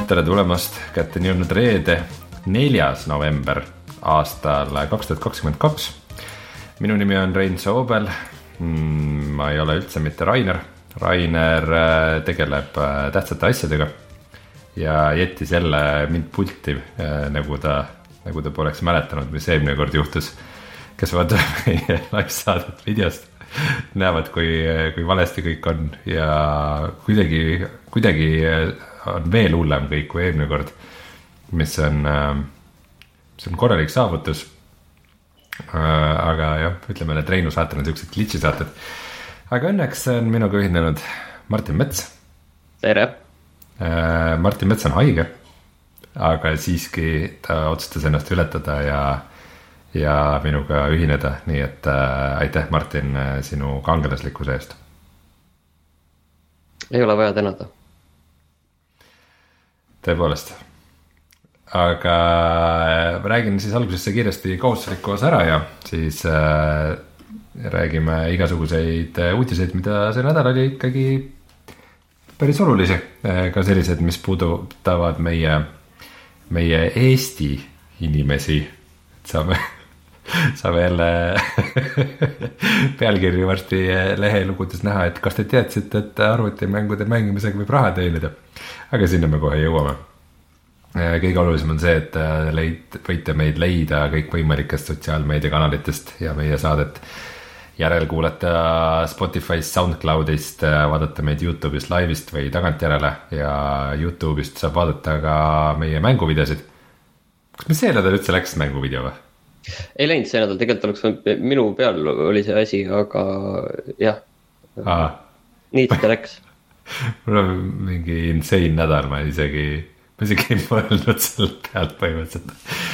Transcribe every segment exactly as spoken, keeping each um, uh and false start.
tere tulemast, kätte on jõudnud reede, neljas november aastal kaks tuhat kakskümmend kaks. Minu nimi on Rein Soobel, ma ei ole üldse mitte Rainer. Rainer tegeleb tähtsate asjadega ja jättis jälle mind pulti, nagu ta, nagu ta poleks mäletanud, mis eelmine kord juhtus. Kes vaatab meie live-saadet videost, näevad, kui, kui valesti kõik on ja kuidagi, kuidagi on veel hullem kõik kui eelmine kord, mis on, mis on korralik saavutus. Aga jah, ütleme, et Reinu saated on sellised glitchi saated. Aga õnneks on minuga ühinenud Martin Mets. Tere! Martin Mets on haige, aga siiski ta otsustas ennast ületada ja ja minuga ühineda, nii et äh, aitäh Martin sinu kangelaslikkuse eest. Ei ole vaja tänada. Tõepoolest. Aga räägin siis algusesse kiiresti kohustuslikku osa ära ja siis äh, räägime igasuguseid uudiseid, mida see nädal oli ikkagi päris olulisi. Ka sellised, mis puudutavad meie, meie Eesti inimesi. Saame saame jälle pealkirju varsti lehelugudes näha, et kas te teadsite, et arvutimängude mängimisega võib raha teenida. Aga sinna me kohe jõuame. Kõige olulisem on see, et leid, võite meid leida kõik võimalikest sotsiaalmeediakanalitest ja meie saadet järelkuulata Spotify'st, SoundCloud'ist, vaadata meid YouTube'ist live'ist või tagantjärele ja YouTube'ist saab vaadata ka meie mänguvideosid. Kas me see nädal üldse läks mänguvideo või? Ei läinud see nädal, tegelikult oleks minu peal oli see asi, aga jah, Aa. nii ta läks. Mul on mingi insane nädal, ma isegi, ma isegi ei mõelnud selle pealt põhimõtteliselt.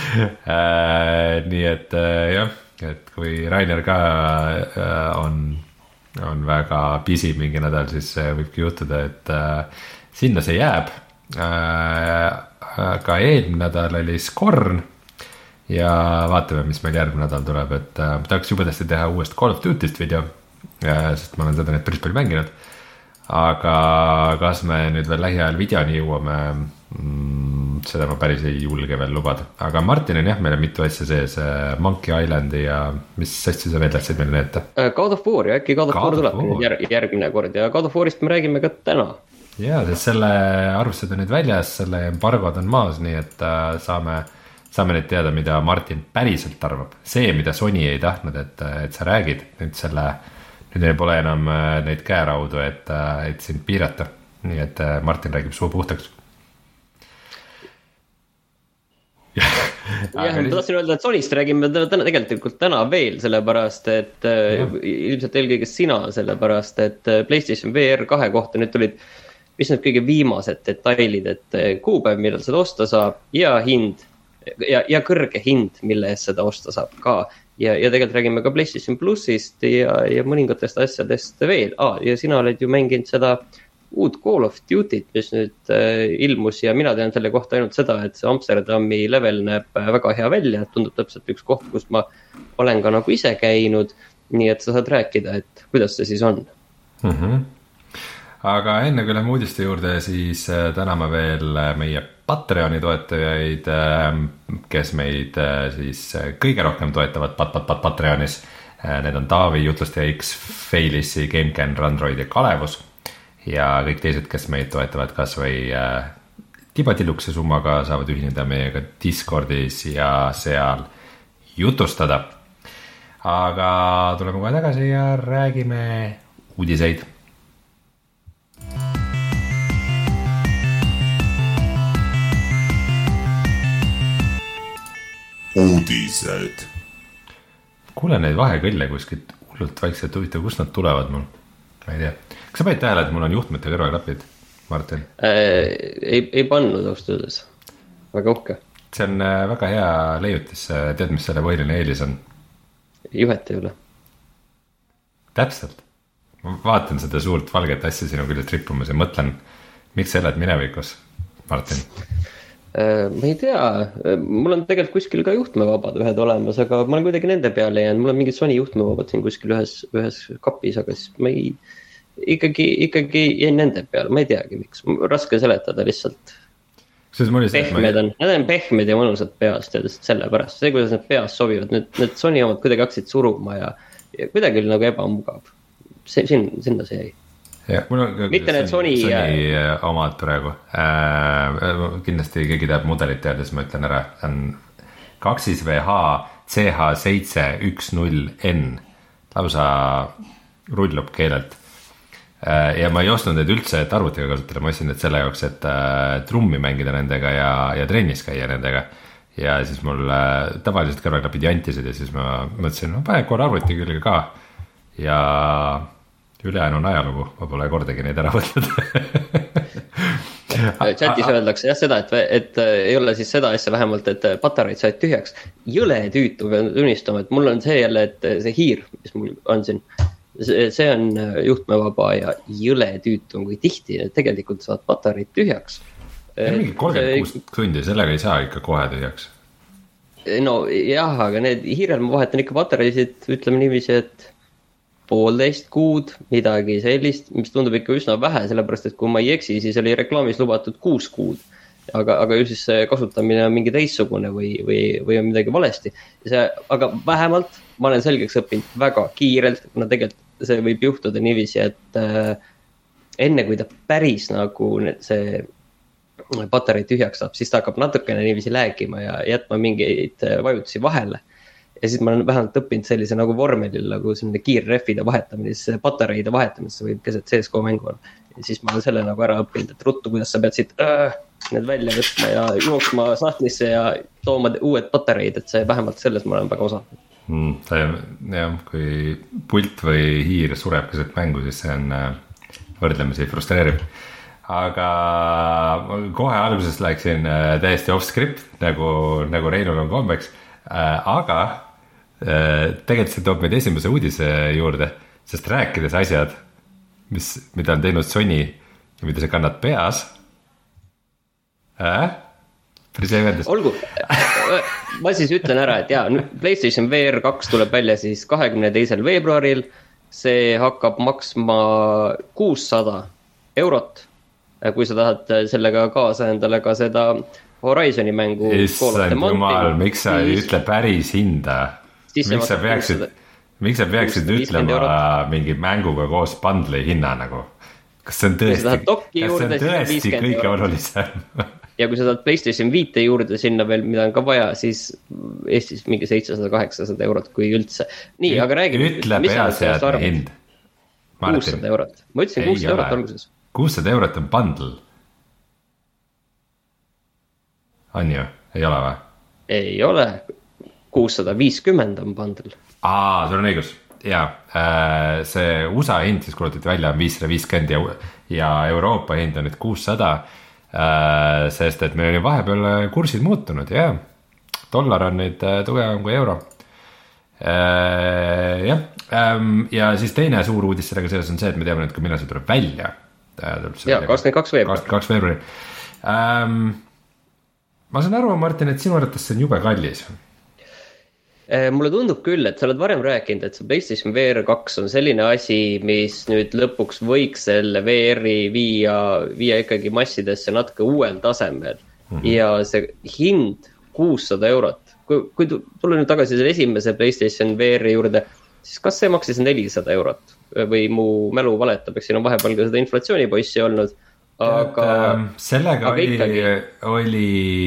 Äh, nii et jah, et kui Rainer ka on, on väga busy mingi nädal, siis võibki juhtuda, et äh, sinna see jääb. Äh, aga eelmine nädal oli Scorn ja vaatame, mis meil järgmine nädal tuleb, et äh, tahaks jubedasti teha uuest Call of Duty'st video, äh, sest ma olen seda nüüd päris palju mänginud, aga kas me nüüd veel lähiajal videoni jõuame, mm, seda ma päris ei julge veel lubada, aga Martin on jah, meil on mitu asja sees, äh, Monkey Islandi ja mis asja sa veel tahtsid meile näeta? God of War ja äkki God of God War tuleb järg, järgmine kord ja God of Warist me räägime ka täna. Jaa, sest selle arvustused on nüüd väljas, selle embargod on maas, nii et äh, saame saame nüüd teada, mida Martin päriselt arvab. See, mida Sony ei tahtnud, et, et sa räägid, nüüd selle, nüüd ei pole enam neid käeraudu, et, et sind piirata. Nii et Martin räägib suu puhtaks. jah, ma tahtsin öelda, et Sonyst räägime täna, tegelikult täna veel, sellepärast, et ja. ilmselt eelkõige sina, sellepärast, et PlayStation V R kahe kohta nüüd tulid mis need kõige viimased detailid, et kuupäev, millal seda osta saab ja hind. Ja, ja kõrge hind, mille eest seda osta saab ka. Ja, ja tegelikult räägime ka PlayStation Plusist ja, ja mõningatest asjadest veel. Ah, ja sina oled ju mänginud seda uut Call of Duty't, mis nüüd äh, ilmus ja mina tean selle kohta ainult seda, et see Amsterdami level näeb väga hea välja. Tundub täpselt üks koht, kus ma olen ka nagu ise käinud. Nii et sa saad rääkida, et kuidas see siis on. Mhm. Aga enne kui lähme uudiste juurde, siis täname veel meie Patreoni toetajaid, kes meid siis kõige rohkem toetavad pat, pat, pat, Patreonis. Need on Taavi, Jutlustaja X, Failissi, GameCan, Randroid ja Kalevus. Ja kõik teised, kes meid toetavad kas või tibatilukse summaga, saavad ühineda meiega Discordis ja seal jutustada. Aga tuleme kohe tagasi ja räägime uudiseid. Uudised. Kuule neid vahekõlle kuskilt hullult vaikselt huvitav, kust nad tulevad mul? Ma ei tea. Kas sa panid tähele, et mul on juhtmete kõrvaklapid, Martin? Äh, ei, ei pannud austustes. Väga uhke. See on väga hea leiutis. Tead, mis selle põhiline eelis on? Juhet ei ole. Täpselt. Ma vaatan seda suurt valget asja sinu küljest rippumas ja mõtlen, miks sa elad minevikus, Martin? Ma ei tea, mul on tegelikult kuskil ka juhtmevabad ühed olemas, aga ma olen kuidagi nende peale jäänud, mul on mingid Sony juhtmevabad siin kuskil ühes, ühes kapis, aga siis ma ei, ikkagi, ikkagi jäin nende peale, ma ei teagi miks, raske seletada lihtsalt. pehmed on, need on pehmed ja mõnusad peast ja selle pärast, see kuidas need peast sobivad, need, need Sony omad kuidagi hakkasid suruma ja, ja kuidagi oli nagu ebamugav, see, sinna, sinna see jäi. Jah, mul on mitte need Sony, Sony ja... omad praegu äh, kindlasti keegi teab mudelit teada, siis ma ütlen ära, on kaksis V H C H seitse üks null N, lausa rullub keelelt. Ja ma ei ostnud need üldse, et arvutiga kasutada, ma ostsin need selle jaoks, et äh, trummi mängida nendega ja, ja trennis käia nendega. Ja siis mul äh, tavaliselt kõrvaklapid jantisid ja siis ma mõtlesin, ma panen kohe arvuti külge ka. Ja ülejäänu on ajalugu, ma pole kordagi neid ära võtnud. Chatis öeldakse jah seda, et, et ei ole siis seda asja vähemalt, et patareid said tühjaks. Jõle tüütu pean tunnistama, et mul on see jälle, et see hiir, mis mul on siin, see on juhtmevaba ja jõle tüütu, kui tihti tegelikult saad patareid tühjaks. Ja mingi kolmkümmend kuus tundi, sellega ei saa ikka kohe tühjaks. No jah, aga need hiirel ma vahetan ikka patareisid, ütleme niiviisi, et poolteist kuud, midagi sellist, mis tundub ikka üsna vähe, sellepärast, et kui ma ei eksi, siis oli reklaamis lubatud kuus kuud. Aga, aga ju siis see kasutamine on mingi teissugune või, või, või on midagi valesti. See, aga vähemalt ma olen selgeks õppinud väga kiirelt, kuna tegelikult see võib juhtuda niiviisi, et äh, enne kui ta päris nagu see patarei tühjaks saab, siis ta hakkab natukene niiviisi läägima ja jätma mingeid vajutusi vahele. Ja siis ma olen vähemalt õppinud sellise nagu vormelil nagu selline kiirrefide vahetamine, siis patareide vahetamine, see võib keset C S G O mängu on. Ja siis ma olen selle nagu ära õppinud, et ruttu, kuidas sa pead siit äh, need välja võtma ja jooksma sahtlisse ja tooma uued patareid, et see vähemalt selles ma olen väga osanud. Mm, see, jah, kui pult või hiir sureb keset mängu, siis see on võrdlemisi frustreeriv. Aga kohe alguses läksin täiesti off script, nagu, nagu Reinul on kombeks, aga tegelikult see toob meid esimese uudise juurde, sest rääkides asjad, mis, mida on teinud Sony ja mida sa kannad peas äh? päris ei vendas. Olgu, ma siis ütlen ära, et jaa, PlayStation V R kaks tuleb välja siis kahekümne teisel veebruaril, see hakkab maksma kuussada eurot, kui sa tahad sellega kaasa endale ka seda Horizoni mängu. Issand jumal, miks sa ei ütle päris hinda? Miks sa peaksid, miks sa peaksid ütlema mingi mänguga koos bundle'i hinna nagu? Kas see on tõesti, kas see on tõesti kõige olulisem? Ja kui sa tahad PlayStation viite juurde sinna veel, mida on ka vaja, siis Eestis mingi seitsesada kaheksasada eurot kui üldse. Nii, aga räägi. Ütle peaseadme hind. kuussada eurot. Ma ütlesin kuussada eurot alguses. kuussada eurot on bundle. On ju? Ei ole või? Ei ole. kuussada viiskümmend on bundle. Aa, sul on õigus. Jaa, see U S A hind siis kulutati välja on viissada viiskümmend ja, ja Euroopa hind on nüüd kuussada, sest et meil on vahepeal kursid muutunud ja dollar on nüüd tugevam kui euro. Jah, ja siis teine suur uudis sellega seoses on see, et me teame nüüd, kui millal see tuleb välja. Jaa, kakskümmend kaks veebruari. kakskümmend kaks veebruari. Ähm, ma saan aru, Martin, et sinu arvates see on jube kallis. Mulle tundub küll, et sa oled varem rääkinud, et see PlayStation V R kaks on selline asi, mis nüüd lõpuks võiks selle V R-i viia, viia ikkagi massidesse natuke uuel tasemel. Mm-hmm. Ja see hind kuussada eurot. Kui, kui tulla nüüd tagasi selle esimese PlayStation V R-i juurde, siis kas see maksis nelisada eurot? Või mu mälu valetab, eks siin on vahepeal ka seda inflatsioonipoissi olnud. Aga, sellega aga oli, ikkagi... oli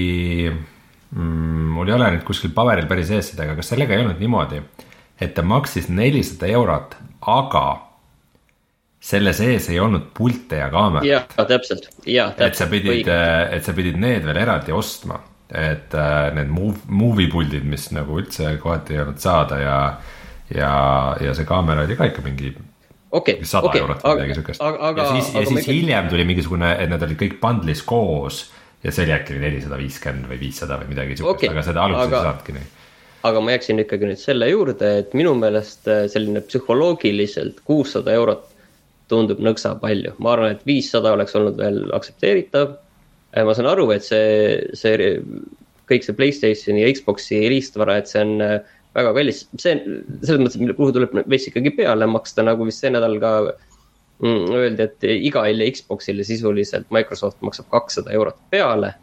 mm, mul ei ole nüüd kuskil paberil päris ees seda, aga kas sellega ei olnud niimoodi, et ta maksis nelisada eurot, aga selle sees ei olnud pilte ja kaamerat. Jah, täpselt. Ja, täpselt. Et sa pidid, et sa pidid need veel eraldi ostma, et need movie puldid, mis nagu üldse kohati ei olnud saada ja, ja, ja see kaamera oli ka ikka mingi Okay, sada okay, eurot aga, midagi sükest. Aga, ja siis, aga ja siis ikka... hiljem tuli mingisugune, et nad olid kõik bundlis koos ja see oli äkki nelisada viiskümmend või viissada või midagi sükest, okay, aga seda alguses aga, ei saadki nii. Aga ma jääksin ikkagi nüüd selle juurde, et minu meelest selline psühholoogiliselt kuussada eurot tundub nõksa palju. Ma arvan, et viissada oleks olnud veel aksepteeritav. Ma saan aru, et see, see kõik see PlayStationi ja Xboxi riistvara, et see on väga kallis, see, selles mõttes, mille puhul tuleb veits ikkagi peale maksta, nagu vist see nädal ka mm, öeldi, et iga Xboxile sisuliselt Microsoft maksab kakssada eurot peale,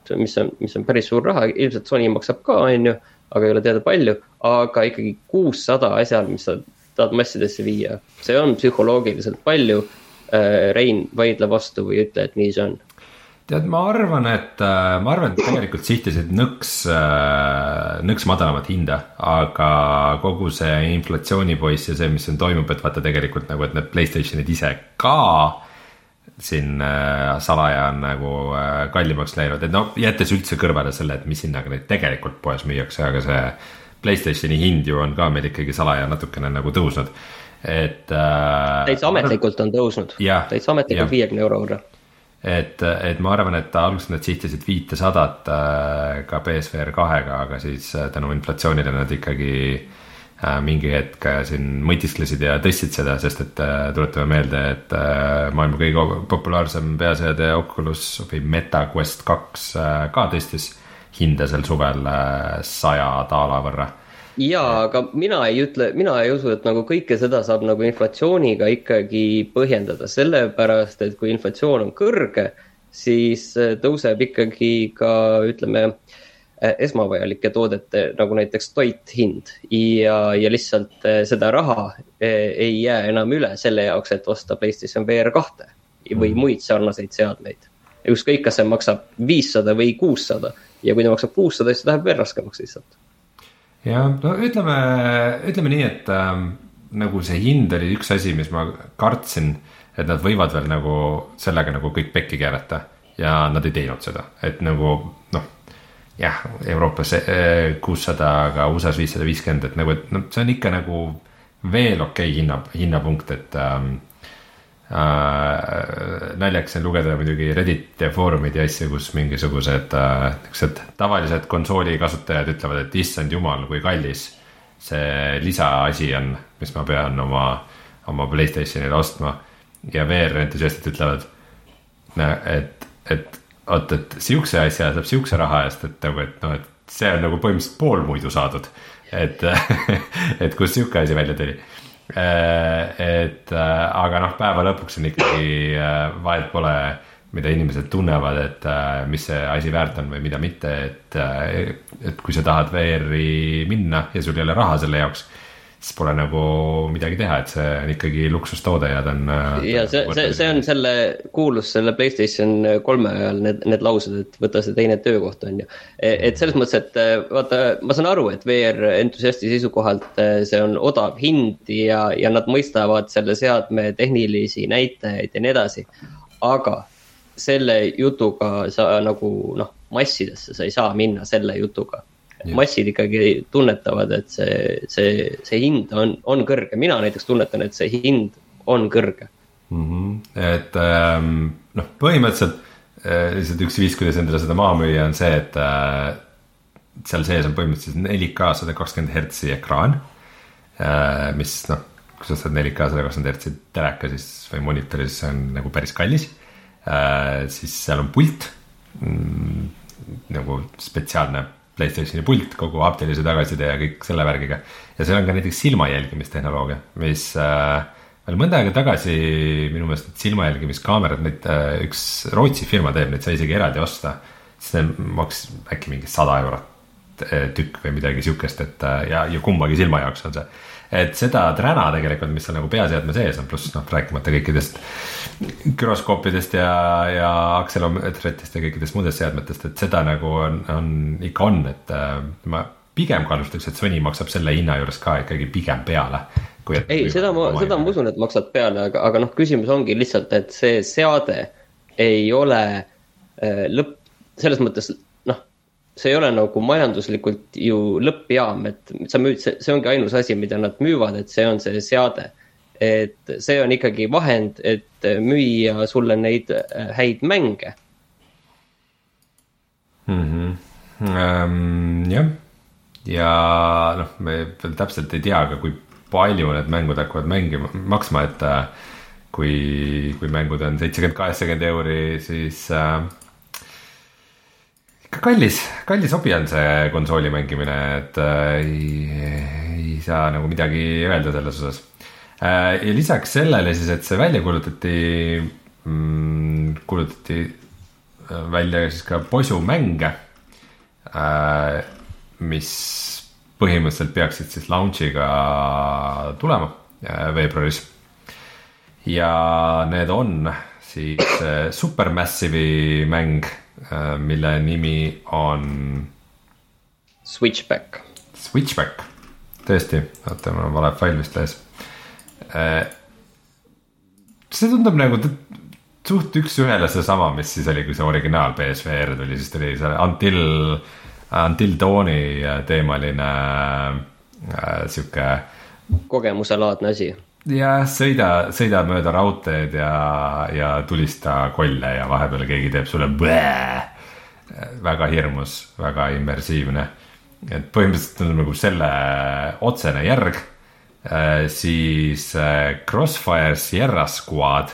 mis on, mis on päris suur raha, ilmselt Sony maksab ka, on ju, aga ei ole teada palju, aga ikkagi kuussada asjal, mis sa tahad massidesse viia, see on psühholoogiliselt palju. Rein, vaidle vastu või ütle, et nii see on? Tead, ma arvan, et ma arvan, et tegelikult sihtisid nõks, nõks madalamat hinda, aga kogu see inflatsioonipoiss ja see, mis siin toimub, et vaata tegelikult nagu, et need PlayStationid ise ka siin salaja on nagu kallimaks läinud, et no jättes üldse kõrvale selle, et mis hinnaga neid tegelikult poes müüakse, aga see PlayStationi hind ju on ka meil ikkagi salaja natukene nagu tõusnud. Et täitsa ametlikult on tõusnud, täitsa ametlikult viiekümne euro võrra. Et, et ma arvan, et alguses nad sihtisid viitesadat ka P S V R kahega, aga siis tänu inflatsioonile nad ikkagi mingi hetk siin mõtisklesid ja tõstsid seda, sest et tuletame meelde, et maailma kõige populaarsem peaseade Oculus või Meta Quest kaks ka tõstis hinda sel suvel saja daala võrra. Jaa, aga mina ei ütle, mina ei usu, et nagu kõike seda saab nagu inflatsiooniga ikkagi põhjendada, sellepärast, et kui inflatsioon on kõrge, siis tõuseb ikkagi ka, ütleme, esmavajalike toodete, nagu näiteks toit hind ja, ja lihtsalt seda raha ei jää enam üle selle jaoks, et osta PlayStation V R kaks või muid sarnaseid seadmeid. Ükskõik, kas see maksab viissada või kuussada ja kui ta maksab kuussada, siis läheb veel raskemaks lihtsalt. Ja no ütleme, ütleme nii, et ähm, nagu see hind oli üks asi, mis ma kartsin, et nad võivad veel nagu sellega nagu kõik pekki keerata ja nad ei teinud seda, et nagu noh, jah, Euroopas kuussada, aga U S A-s viissada viiskümmend, et nagu, et no, see on ikka nagu veel okei hinna, hinnapunkt, et ähm, äh, naljaks on lugeda muidugi Reddit ja foorumid ja asju, kus mingisugused äh, tavalised konsooli kasutajad ütlevad, et issand jumal, kui kallis see lisaasi on, mis ma pean oma, oma PlayStationile ostma ja V R entusiastid ütlevad, et, et oot, et siukse asja saab siukse raha eest, et, et, no, et see on nagu põhimõtteliselt pool muidu saadud, et, et kus siuke asi välja tuli. Et aga noh, päeva lõpuks on ikkagi vahet pole, mida inimesed tunnevad, et mis see asi väärt on või mida mitte, et, et kui sa tahad V R-i minna ja sul ei ole raha selle jaoks, siis pole nagu midagi teha, et see on ikkagi luksustoode ja ta on ja see, see, see on selle kuulus selle PlayStation kolme ajal need, need laused, et võta see teine töökoht on ju, et selles mõttes, et vaata, ma saan aru, et V R entusiasti seisukohalt see on odav hind ja, ja nad mõistavad selle seadme tehnilisi näitajaid ja nii edasi, aga selle jutuga sa nagu noh, massidesse sa ei saa minna selle jutuga. Massid ikkagi tunnetavad, et see, see, see hind on, on kõrge. Mina näiteks tunnetan, et see hind on kõrge. Mm-hmm. Et ähm, noh, põhimõtteliselt äh, lihtsalt üks viis, kuidas endale seda maha müüa on see, et äh, seal sees on põhimõtteliselt neli K sada kakskümmend hertsi ekraan, äh, mis noh, kui sa saad neli K sada kakskümmend hertsi teleka siis, või monitori, siis on nagu päris kallis. Äh, siis seal on pult, mm, nagu spetsiaalne PlayStationi pult, kogu haptilise tagaside ja kõik selle värgiga. Ja seal on ka näiteks silmajälgimistehnoloogia, mis äh, veel mõnda aega tagasi minu meelest silmajälgimiskaamerad, neid äh, üks Rootsi firma teeb, neid sai isegi eraldi osta, siis need maks äkki mingi sada eurot tükk või midagi siukest, et äh, ja, ja kumbagi silma jaoks on see. Et seda träna tegelikult, mis on nagu peaseadme sees on, pluss noh, rääkimata kõikidest gyroskoopidest ja, ja akselometritest ja kõikidest muudest seadmetest, et seda nagu on, on ikka on, et äh, ma pigem kaalustaks, et Sony maksab selle hinna juures ka ikkagi pigem peale. Kui et, ei, kui seda ma, seda ma usun, et maksad peale, aga, aga noh, küsimus ongi lihtsalt, et see seade ei ole äh, lõpp, selles mõttes see ei ole nagu majanduslikult ju lõppjaam, et sa müüd, see, see ongi ainus asi, mida nad müüvad, et see on see seade. Et see on ikkagi vahend, et müüa sulle neid häid mänge. Mm-hmm. Um, jah. Ja noh, me veel täpselt ei tea, aga kui palju need mängud hakkavad mängima, maksma, et kui, kui mängud on seitsekümmend kaheksakümmend euri, siis... Uh, kallis, kallis hobi on see konsooli mängimine, et äh, ei, ei saa nagu midagi öelda selles osas. Äh, ja lisaks sellele siis, et see välja kuulutati, mm, kuulutati välja siis ka posumänge, mis põhimõtteliselt peaksid siis launch'iga tulema veebruaris. Ja need on siis Supermassive'i mäng, mille nimi on Switchback. Switchback, tõesti, oota, mul on vale fail vist lees. See tundub nagu suht üks ühele see sama, mis siis oli, kui see originaal P S V R tuli, siis tuli see Until, Until Dawni teemaline äh, siuke kogemuselaadne asi. Ja sõida, sõida mööda raudteed ja, ja tulista kolle ja vahepeal keegi teeb sulle bää, väga hirmus, väga immersiivne. Et põhimõtteliselt on nagu selle otsene järg, siis Crossfire Sierra Squad,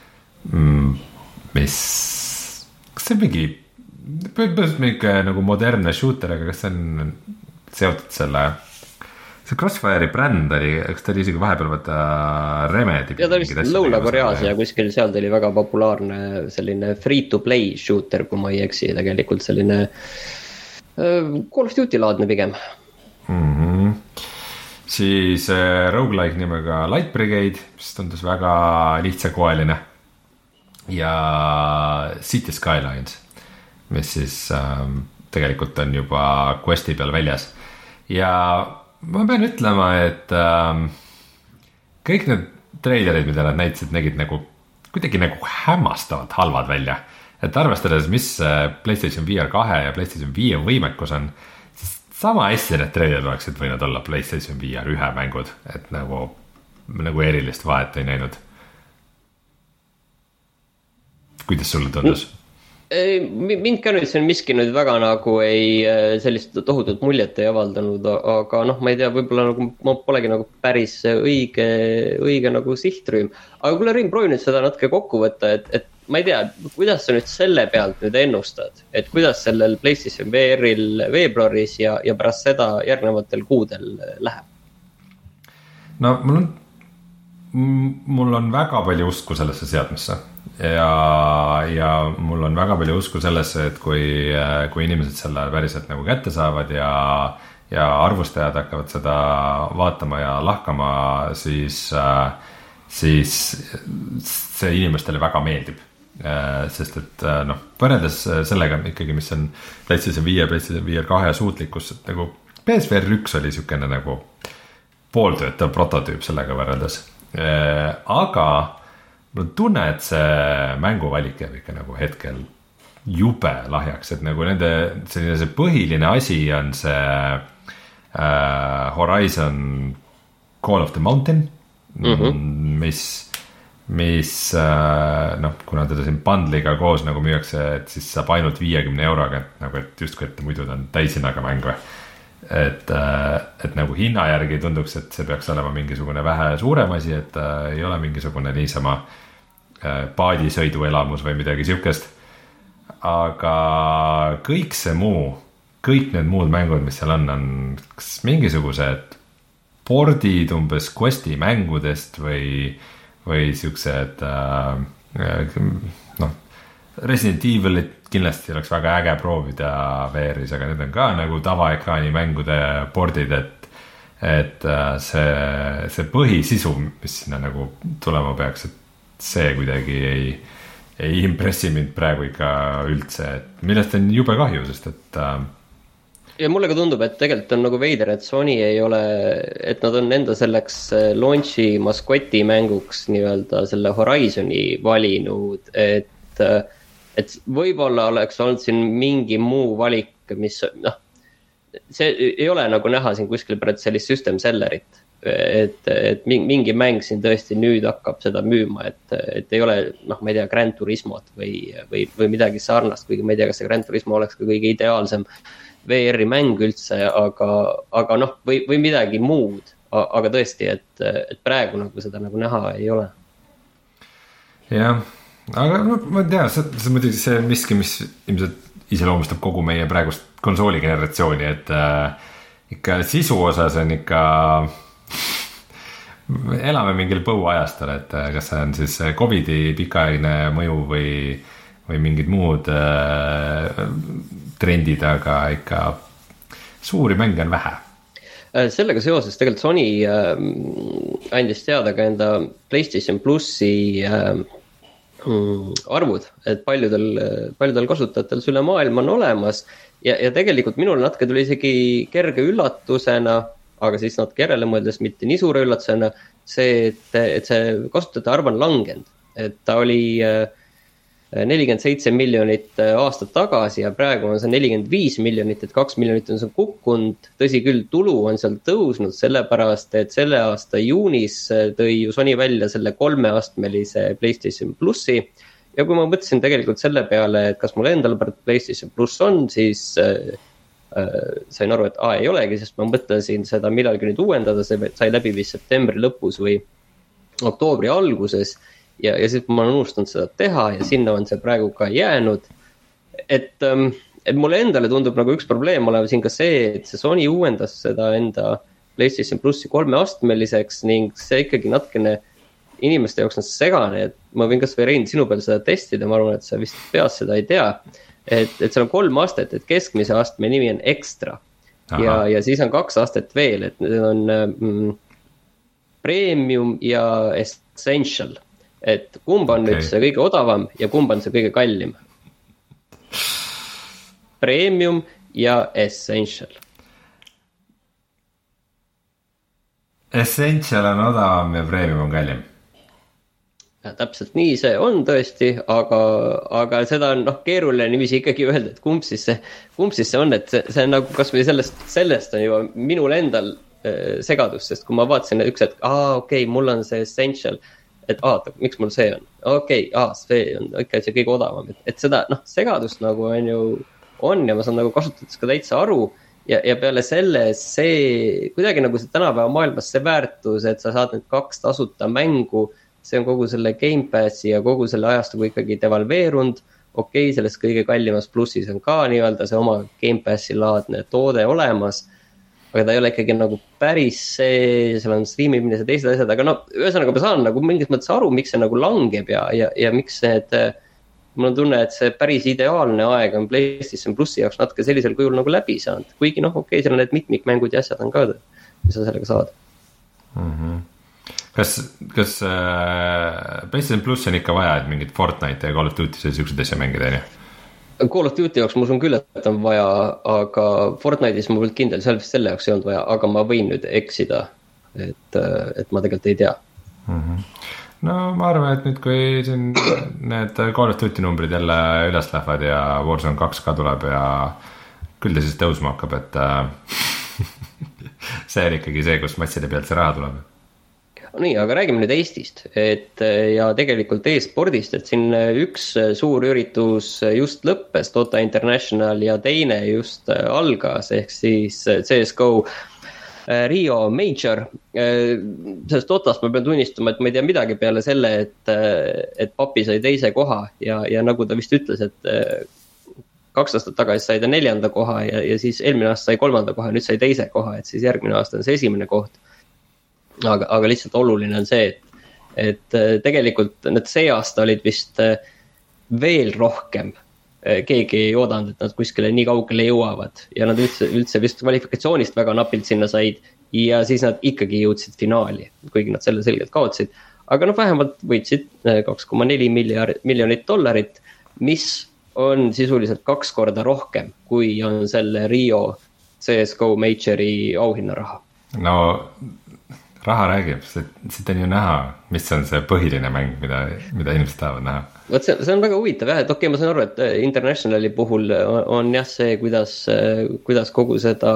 mis, kas see on mingi, põhimõtteliselt mingi nagu modernne shooter, aga kas see on seotud selle... See Crossfire'i bränd oli, eks ta oli isegi vahepeal võtta Remedy. Ja ta oli Lõuna-Koreas ja kuskil seal oli väga populaarne selline free-to-play shooter, kui ma ei eksi, tegelikult selline Call of Duty laadne pigem. Mm-hmm. Siis äh, roguelike nimega Light Brigade, mis tundus väga lihtsakoeline. Ja City Skylines, mis siis äh, tegelikult on juba questi peal väljas. Ja ma pean ütlema, et ähm, kõik need treilerid, mida nad näitasid, nägid nagu kuidagi nagu hämmastavalt halvad välja. Et arvestades, mis PlayStation V R kahe ja PlayStation viie võimekus on, siis sama hästi need treilerid oleksid võinud olla PlayStation V R üks mängud, et nagu, nagu erilist vahet ei näinud. Kuidas sulle tundus? Mind ka nüüd see on miski nüüd väga nagu ei sellist tohutut muljet ei avaldanud, aga noh, ma ei tea, võib-olla nagu ma polegi nagu päris õige, õige nagu sihtrüüm. Aga kuule, Riin, proovi nüüd seda natuke kokku võtta, et, et ma ei tea, kuidas sa nüüd selle pealt nüüd ennustad, et kuidas sellel PlayStation V R-il veebruaris ja, ja pärast seda järgnevatel kuudel läheb? No mul on, mul on väga palju usku sellesse seadmesse. Ja, ja mul on väga palju usku sellesse, et kui, kui inimesed selle päriselt nagu kätte saavad ja, ja arvustajad hakkavad seda vaatama ja lahkama, siis, siis see inimestele väga meeldib. Sest et noh, võrreldes sellega ikkagi, mis on PlayStation viie, PlayStation V R kahe suutlikkus, et nagu P S V R üks oli siukene nagu pooltöötav prototüüp sellega võrreldes. Aga mul on tunne, et see mänguvalik jääb ikka nagu hetkel jube lahjaks, et nagu nende selline see põhiline asi on see äh, Horizon Call of the Mountain, mm-hmm. mis, mis äh, noh, kuna teda siin bundliga koos nagu müüakse, et siis saab ainult viiekümne euroga, et nagu, et justkui, et muidu ta on täisinaga mäng või. Et, et nagu hinna järgi tunduks, et see peaks olema mingisugune vähe suurem asi, et äh, ei ole mingisugune niisama äh, paadisõidu elamus või midagi siukest. Aga kõik see muu, kõik need muud mängud, mis seal on, on kas mingisugused pordid umbes questi mängudest või, või siuksed äh, noh, Resident Evilit kindlasti oleks väga äge proovida V R-is, aga need on ka nagu tavaekraani mängude pordid, et, et see, see põhisisu, mis sinna nagu tulema peaks, et see kuidagi ei, ei impressi mind praegu ikka üldse, et millest on jube kahju, sest et ja mulle ka tundub, et tegelikult on nagu veider, et Sony ei ole, et nad on enda selleks launchi maskoti mänguks nii-öelda selle Horizoni valinud, et et võib-olla oleks olnud siin mingi muu valik, mis noh, see ei ole nagu näha siin kuskil pärast sellist system sellerit, et, et mingi mäng siin tõesti nüüd hakkab seda müüma, et, et ei ole noh, ma ei tea, Gran Turismot või, või, või midagi sarnast, kuigi ma ei tea, kas see Gran Turismo oleks ka kõige ideaalsem V R-i mäng üldse, aga, aga noh, või, või midagi muud, aga tõesti, et, et praegu nagu seda nagu näha ei ole. Jah, aga no, ma tea, see, see muidugi see miski, mis ilmselt iseloomustab kogu meie praegust konsooli generatsiooni, et äh, ikka sisu osas on ikka elame mingil põuajastal, et kas see on siis Covidi pikaajaline mõju või, või mingid muud äh, trendid, aga ikka suuri mänge on vähe. Sellega seoses tegelikult Sony äh, andis teada ka enda PlayStation plussi äh, arvud, et paljudel, paljudel kasutajatel üle maailma on olemas ja, ja tegelikult minul natuke tuli isegi kerge üllatusena, aga siis natuke järele mõeldes mitte nii suure üllatusena, see, et, et see kasutajate arv on langenud, et ta oli äh, nelikümmend seitse miljonit aastat tagasi ja praegu on see nelikümmend viis miljonit, et kaks miljonit on see kukkunud. Tõsi küll, tulu on seal tõusnud sellepärast, et selle aasta juunis tõi ju Sony välja selle kolmeastmelise PlayStation plussi. Ja kui ma mõtlesin tegelikult selle peale, et kas mul endal PlayStation pluss on, siis äh, sain aru, et aa, ei olegi, sest ma mõtlesin seda millalgi nüüd uuendada, see sai läbi vist septembri lõpus või oktoobri alguses. Ja, ja siis ma olen unustanud seda teha ja sinna on see praegu ka jäänud. Et, et mulle endale tundub nagu üks probleem oleva siin ka see, et see Sony uuendas seda enda PlayStation plussi kolmeastmeliseks ning see ikkagi natkene inimeste jaoks on segane, et ma võin kas või Rein sinu peal seda testida, ma arvan, et sa vist peas seda ei tea. Et, et seal on kolm astet, et keskmise astme nimi on Extra ja, ja siis on kaks astet veel, et need on mm, Premium ja Essential. Et kumb on okay. nüüd see kõige odavam ja kumb on see kõige kallim? Premium ja Essential. Essential on odavam ja Premium on kallim. Ja, täpselt nii see on tõesti, aga, aga seda on noh, keeruline niiviisi ikkagi öelda, et kumb siis see, kumb siis see on, et see, see on nagu kas või sellest, sellest on juba minul endal äh, segadus, sest kui ma vaatasin üks, et aa, okei, okay, mul on see Essential, et aata, miks mul see on? Okei, okay, aa, see on ikka see kõige odavam. Et, et seda noh, segadust nagu on ju on ja ma saan nagu kasutades ka täitsa aru ja, ja peale selle see, kuidagi nagu see tänapäeva maailmas see väärtus, et sa saad need kaks tasuta mängu, see on kogu selle Game Passi ja kogu selle ajastugu ikkagi devalveerunud. Okei, okay, sellest kõige kallimas plussis on ka nii-öelda see oma Game Passi laadne toode olemas, aga ta ei ole ikkagi nagu päris see, seal on streamimine ja teised asjad, aga no ühesõnaga ma saan nagu mingis mõttes aru, miks see nagu langeb ja, ja, ja miks need, mul on tunne, et see päris ideaalne aeg on PlayStation plussi jaoks natuke sellisel kujul nagu läbi saanud, kuigi noh, okei okay,, seal on need mitmikmängud ja asjad on ka, mis sa sellega saad. Mm-hmm. Kas, kas äh, PlayStation pluss on ikka vaja, et mingid Fortnite ja Call of Duty sellised asja mängida, nii? Call of Duty jaoks ma usun küll, et on vaja, aga Fortnite'is ma võin kindel, selle jaoks ei olnud vaja, aga ma võin nüüd eksida, et, et ma tegelikult ei tea. Mm-hmm. No ma arvan, et nüüd kui siin need Call of Duty numbrid jälle üles lähevad ja Warzone kaks ka tuleb ja küll ta siis tõusma hakkab, et see on ikkagi see, kus masside pealt see raha tuleb. Nii, aga räägime nüüd Eestist, et ja tegelikult e-spordist, et siin üks suur üritus just lõppes, Dota International ja teine just algas, ehk siis C S G O Rio Major. Sellest Dotast ma pean tunnistama, et ma ei tea midagi peale selle, et, et papi sai teise koha ja, ja nagu ta vist ütles, et kaks aastat tagasi sai ta neljanda koha ja, ja siis eelmine aasta sai kolmanda koha ja nüüd sai teise koha, et siis järgmine aasta on see esimene koht. Aga, aga lihtsalt oluline on see, et, et tegelikult need see aasta olid vist veel rohkem. Keegi ei oodanud, et nad kuskile nii kaugele jõuavad ja nad üldse, üldse vist kvalifikatsioonist väga napilt sinna said ja siis nad ikkagi jõudsid finaali, kuigi nad selle selgelt kaotsid. Aga noh, vähemalt võitsid kaks koma neli miljonit dollarit, mis on sisuliselt kaks korda rohkem, kui on selle Rio C S G O Majori auhinnaraha. No raha räägib, siit on ju näha, mis on see põhiline mäng, mida, mida inimesed tahavad näha. Võt see, see on väga huvitav jah, et okei, okay, ma saan aru, et Internationali puhul on, on jah see, kuidas, kuidas kogu seda,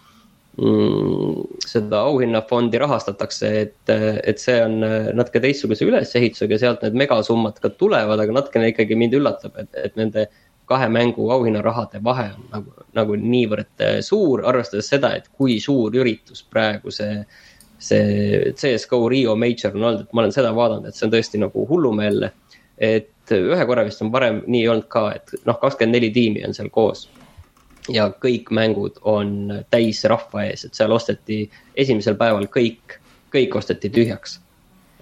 mm, seda auhinnafondi rahastatakse, et, et see on natuke teistsuguse ülesehitusega ja sealt need megasummad ka tulevad, aga natukene ikkagi mind üllatab, et, et nende kahe mängu auhinnarahade vahe on nagu, nagu niivõrd suur, arvestades seda, et kui suur üritus praegu see see C S G O Rio Major on olnud, et ma olen seda vaadanud, et see on tõesti nagu hullumeelne, et ühe korra vist on varem nii olnud ka, et noh, kakskümmend neli tiimi on seal koos ja kõik mängud on täis rahva ees, et seal osteti esimesel päeval kõik, kõik osteti tühjaks.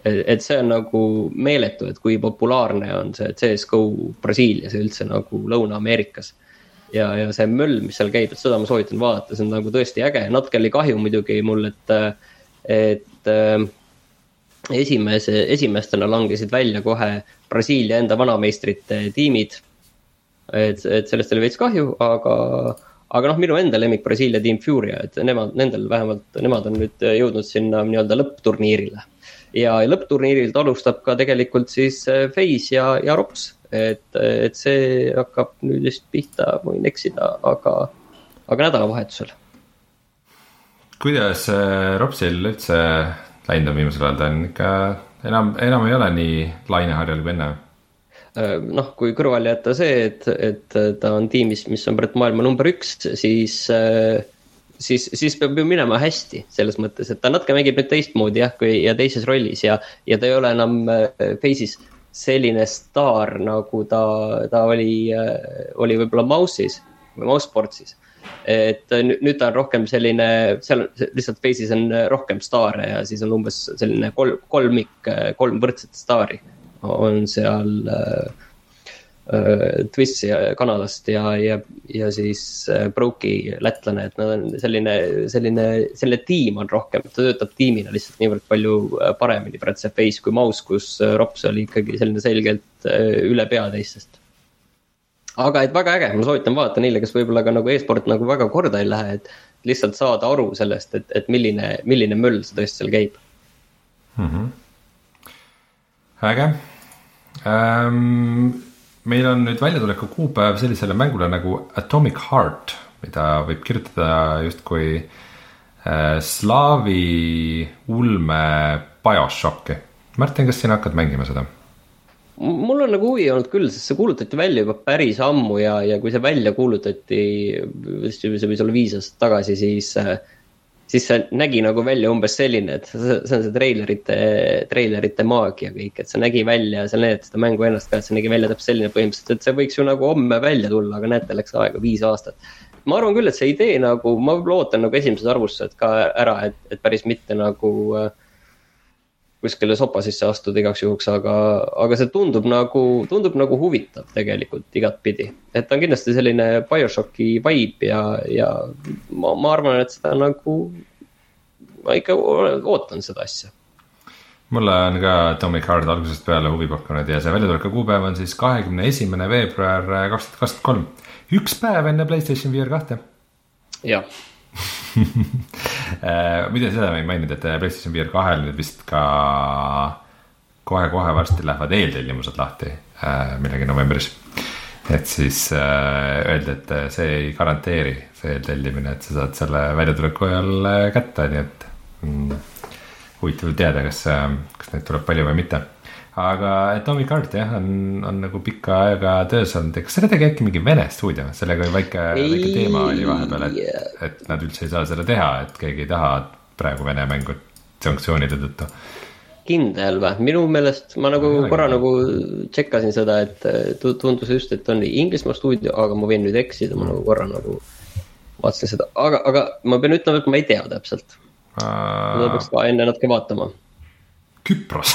et see on nagu meeletu, et kui populaarne on see C S G O Brasiilias ja üldse nagu Lõuna-Ameerikas. Ja, ja see möll, mis seal käib, et seda ma soovitan vaadata, see on nagu tõesti äge. Natuke oli kahju muidugi mul, et, et esimese, esimestena langesid välja kohe Brasiilia enda vanameistrite tiimid. Et, et sellest oli veits kahju, aga, aga noh, minu enda lemmik Brasiilia tiim Furia, et nemad, nendel vähemalt, nemad on nüüd jõudnud sinna nii-öelda lõppturniirile. Ja lõppturniirilt alustab ka tegelikult siis FaZe ja, ja Rops, et, et see hakkab nüüd just pihta, võin eksida, aga, aga nädalavahetusel. Kuidas Ropsil üldse läinud on viimasel ajal, ta on ikka enam, enam ei ole nii laineharjal kui enne? Noh, kui kõrval jätta see, et, et ta on tiimis, mis on praegu maailma number üks, siis, siis, siis peab ju minema hästi selles mõttes, et ta natuke mängib nüüd teistmoodi jah, kui, ja teises rollis ja, ja ta ei ole enam FaZe'is selline staar, nagu ta, ta oli, oli võib-olla Mouse'is või Mousesportsis. Et nüüd ta on rohkem selline, seal lihtsalt FaZe'is on rohkem staare ja siis on umbes selline kolm, kolmik, kolm võrdset staari. On seal äh, äh, Twist Kanadast ja, ja, ja siis äh, Broki lätlane, et nad on selline, selline, selline tiim on rohkem, ta töötab tiimina lihtsalt niivõrd palju paremini praegu see FaZe kui Mouse, kus Rops oli ikkagi selline selgelt äh, üle pea teistest. Aga et väga äge, ma soovitan vaadata neile, kes võib-olla ka nagu e-sport nagu väga korda ei lähe, et lihtsalt saada aru sellest, et, et milline, milline möll see tõesti seal käib. Mm-hmm. Äge. Um, meil on nüüd väljatuleku kuupäev sellisele mängule nagu Atomic Heart, mida võib kirjutada just kui äh, slaavi ulme BioShocki. Martin, kas sina hakkad mängima seda? Mul on nagu huvi olnud küll, sest see kuulutati välja juba päris ammu ja, ja kui see välja kuulutati, see võis olla viis aastat tagasi, siis äh, siis see nägi nagu välja umbes selline, et see on see treilerite, treilerite maagia kõik, et see nägi välja, seal näed seda mängu ennast ka, et see nägi välja täpselt selline põhimõtteliselt, et see võiks ju nagu homme välja tulla, aga näete, läks aega viis aastat. Ma arvan küll, et see idee nagu, ma lootan nagu esimesed arvustused ka ära, et, et päris mitte nagu äh, kuskile sopa sisse astuda igaks juhuks, aga, aga see tundub nagu, tundub nagu huvitav tegelikult igat pidi. Et ta on kindlasti selline BioShocki vibe ja, ja ma, ma arvan, et seda nagu, ma ikka ootan seda asja. Mulle on ka Atomic Heart algusest peale huvi pakkunud ja see väljatuleka kuupäev on siis kahekümne esimene veebruar kaks tuhat kakskümmend kolm. Üks päev enne PlayStation V R kahte. Jah. Mida seda me ei maininud, et PlayStation V R kahel nüüd vist ka kohe-kohe varsti lähevad eeltellimused lahti millegi novembris. Et siis öeldi, et see ei garanteeri see eeltellimine, et sa saad selle väljatuleku ajal kätte, nii et mm, huvitav teada, kas, kas neid tuleb palju või mitte. Aga Atomic Heart jah, on, on nagu pikka aega töös olnud. Kas seda tegi äkki mingi Vene stuudio? Sellega väike, väike teema oli vahepeal, et, et nad üldse ei saa seda teha, et keegi ei taha praegu Vene mängu sanktsioonide tõttu. Kindel või? Minu meelest ma nagu no, korra nagu tšekkasin seda, et tundus just, et on Inglismaa stuudio, aga ma võin nüüd eksida, ma nagu korra nagu vaatasin seda. Aga, aga ma pean ütlema, et ma ei tea täpselt. Ma peaks ka enne natuke vaatama. Küpros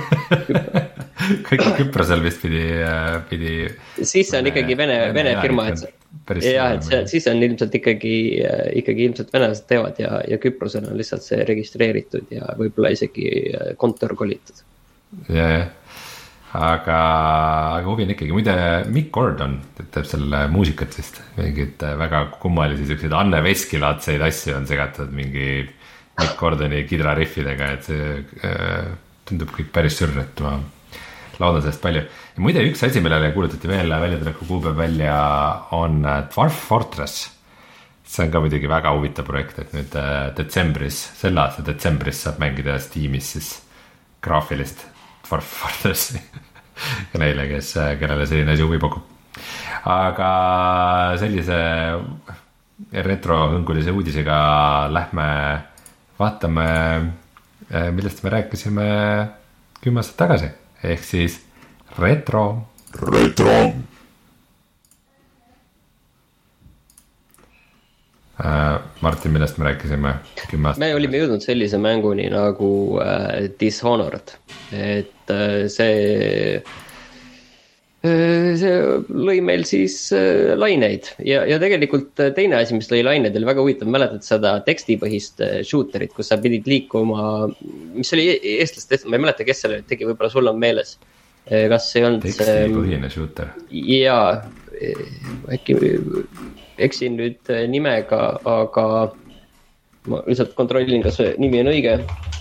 kõik Küprosel vist pidi, pidi siis on vene, ikkagi Vene, Vene, Vene firma, et jah, et see, siis on ilmselt ikkagi, ikkagi ilmselt venelased teevad ja, ja Küprosel on lihtsalt see registreeritud ja võib-olla isegi kontor kolitud. jah, jah, aga, aga huvi on ikkagi, muide Mick Gordon teeb selle muusikat vist, mingid väga kummalisi selliseid Anne Veskilaadseid asju on segatud mingi Mick Gordoni kidrariffidega, et see äh, tundub kõik päris sürr, et ma laudan sellest palju. Ja muide üks asi, millele kuulutati veel väljatuleku kuupäev välja, on Dwarf Fortress. See on ka muidugi väga huvitav projekt, et nüüd detsembris, selle aasta detsembris saab mängida Steamis siis graafilist Dwarf Fortressi ja neile, kes, kellele selline asi huvi pakub. Aga sellise retrohõngulise uudisega lähme vaatame, millest me rääkisime kümme aastat tagasi, ehk siis retro. Retro. Martin, millest me rääkisime kümme aastat? Me olime jõudnud sellise mänguni nagu äh, Dishonored, et äh, see äh, see lõi meil siis äh, laineid ja, ja tegelikult teine asi, mis lõi laineid, oli väga huvitav, mäletad seda tekstipõhist shooterit, kus sa pidid liikuma, mis oli eestlaste, ma ei mäleta, kes selle tegi, võib-olla sul on meeles, kas see on tekstipõhine shooter? Jaa, äkki eksin nüüd nimega, aga ma lihtsalt kontrollin, kas see nimi on õige.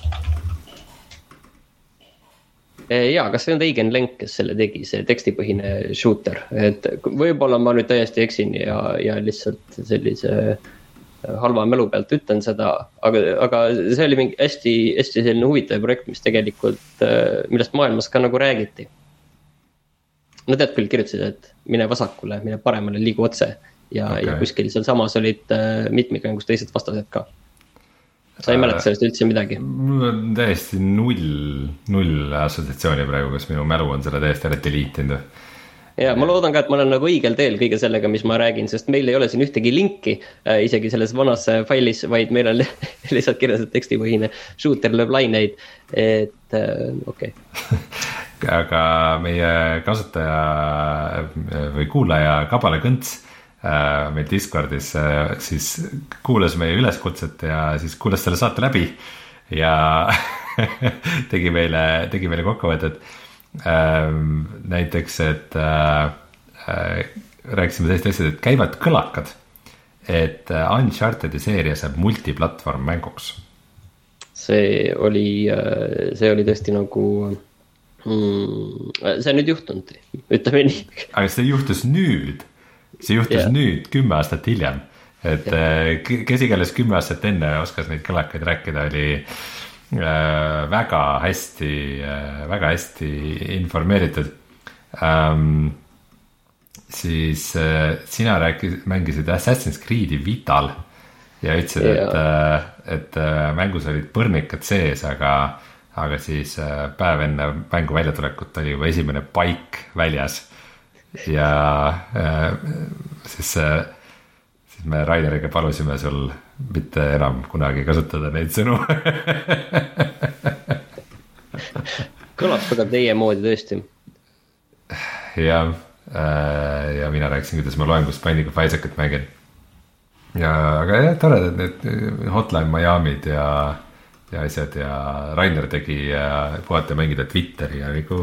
Jaa, kas see on Eigen Lenk, kes selle tegi, see tekstipõhine shooter, et võib-olla ma nüüd täiesti eksin ja, ja lihtsalt sellise halva mälu pealt ütlen seda, aga, aga see oli mingi hästi, hästi selline huvitav projekt, mis tegelikult, millest maailmas ka nagu räägiti. No tead küll, kirjutasid, et mine vasakule, mine paremale, liigu otse. Ja, okay. ja kuskil seal samas olid äh, mitmikmängus teised vastased ka. Sa ei mäleta sellest üldse midagi? Mul on täiesti null, null assotsiatsiooni praegu, kas minu mälu on selle täiesti ära deleetinud. Ja ma loodan ka, et ma olen nagu õigel teel kõige sellega, mis ma räägin, sest meil ei ole siin ühtegi linki äh, isegi selles vanas failis, vaid meil on lihtsalt kirjas, et tekstipõhine shooter lööb laineid, et äh, okei okay. Aga meie kasutaja või kuulaja Kabale Kõnts meil Discordis siis kuulas meie üleskutset ja siis kuulas selle saate läbi ja tegi meile, tegi meile kokkuvõtet. Näiteks, et rääkisime sellist asjad, et käivad kõlakad, et Uncharted'i seeria saab multiplatvorm mänguks. See oli, see oli tõesti nagu mm, see on nüüd juhtunud, ütleme nii. Aga see juhtus nüüd See juhtus yeah. nüüd kümme aastat hiljem, et yeah. kes iganes kümme aastat enne oskas neid kõlakaid rääkida, oli äh, väga hästi, äh, väga hästi informeeritud. Ähm, siis äh, sina rääkis, mängisid Assassin's Creed'i Vital ja ütlesid, yeah. et, äh, et äh, mängus olid põrnikad sees, aga, aga siis äh, päev enne mängu väljatulekut oli juba esimene paik väljas. Ja äh, siis, äh, siis me Raineriga palusime sul mitte enam kunagi kasutada neid sõnu. Kõlab väga teie moodi tõesti. Ja, äh, ja mina rääkisin, kuidas ma loengus Bindiga of Isaacit mängin. Ja, aga jah, toredad need Hotline Miami'd ja, ja asjad ja Rainer tegi ja puhata mängida Twitteri ja nagu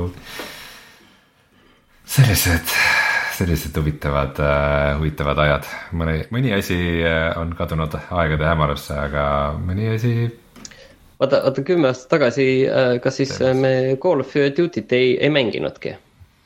sellised, sellised huvitavad, uh, huvitavad ajad. Mõni, mõni asi on kadunud aegade hämarusse, aga mõni asi... Vaata, vaata kümme aastat tagasi, kas siis me Call of Duty't ei, ei mänginudki?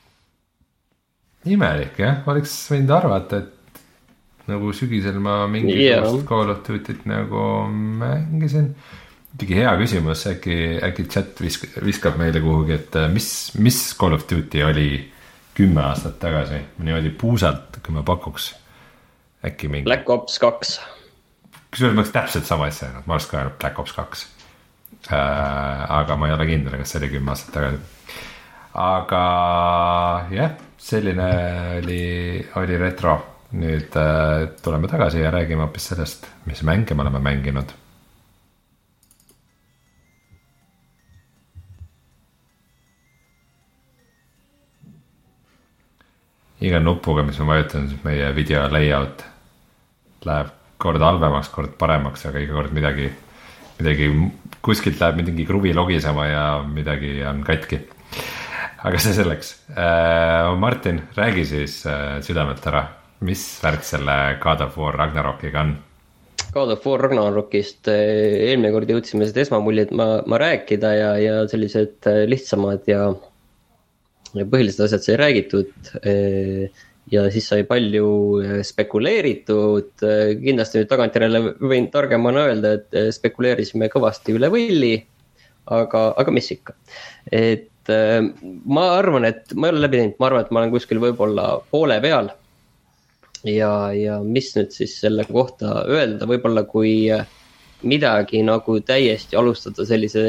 Imelik, jah. Oleks võinud arvata, et nagu sügisel ma mingi yeah. Call of Duty't nagu mängisin. Tigi hea küsimus, äkki, äkki chat visk, viskab meile kuhugi, et mis, mis Call of Duty oli kümme aastat tagasi, niimoodi puusalt, kui ma pakuks äkki mingi... Black Ops kaks. Kusjuures ma oleks täpselt sama asja, ma oleks ka Black Ops kaks. Äh, aga ma ei ole kindel, kas see oli kümme aastat tagasi. Aga jah, selline oli, oli retro. Nüüd äh, tuleme tagasi ja räägime hoopis sellest, mis mänge me oleme mänginud. Iga nupuga, mis ma vajutan, siis meie video layout läheb kord halvemaks, kord paremaks, aga iga kord midagi, midagi kuskilt läheb midagi kruvi logisema ja midagi on katki. Aga see selleks. Martin, räägi siis südamelt ära, mis värk selle God of War Ragnarokiga on? God of War Ragnarokist eelmine kord jõudsime seda esmamuljed ma, ma rääkida ja, ja sellised lihtsamad ja ja põhilised asjad sai räägitud ja siis sai palju spekuleeritud. Kindlasti nüüd tagantjärele võin targemana öelda, et spekuleerisime kõvasti üle võlli, aga, aga mis ikka. Et ma arvan, et ma ei ole läbi teinud, ma arvan, et ma olen kuskil võib-olla poole peal ja, ja mis nüüd siis selle kohta öelda, võib-olla kui midagi nagu täiesti alustada sellise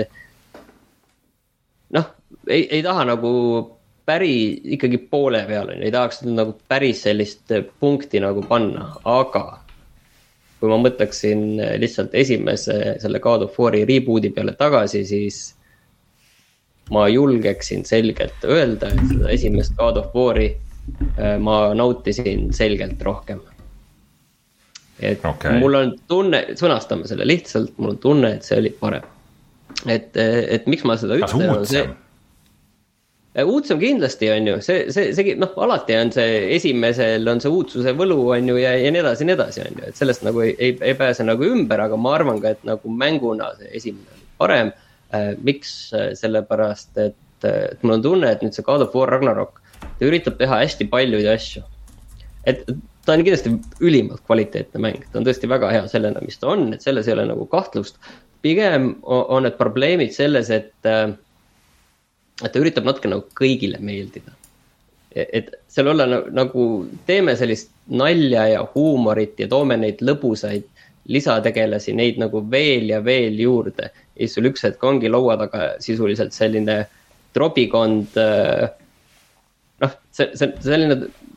noh, ei, ei taha nagu päri ikkagi poole peale, ei tahaks nagu päris sellist punkti nagu panna, aga kui ma mõtleksin lihtsalt esimese selle God of War'i reboot'i peale tagasi, siis ma julgeksin selgelt öelda, et seda esimest God of War'i ma nautisin selgelt rohkem. Et okay. Mul on tunne, sõnastame selle lihtsalt, mul on tunne, et see oli parem. Et, et miks ma seda ütlen? Kas uudsem? Uudsem kindlasti on ju, see, see, see, noh, alati on see esimesel on see uudsuse võlu on ju ja, ja nii edasi, nii edasi on ju, et sellest nagu ei, ei, ei pääse nagu ümber, aga ma arvan ka, et nagu mänguna see esimene oli parem. Miks? Sellepärast, et, et mul on tunne, et nüüd see God of War Ragnarok, ta üritab teha hästi paljuid asju. Et ta on kindlasti ülimalt kvaliteetne mäng, ta on tõesti väga hea sellena, mis ta on, et selles ei ole nagu kahtlust. Pigem on need probleemid selles, et et ta üritab natuke nagu kõigile meeldida. Et seal olla nagu, teeme sellist nalja ja huumorit ja toome neid lõbusaid lisategelasi, neid nagu veel ja veel juurde. Ja sul üks hetk ongi laua taga sisuliselt selline tropikond, noh, see, see, selline,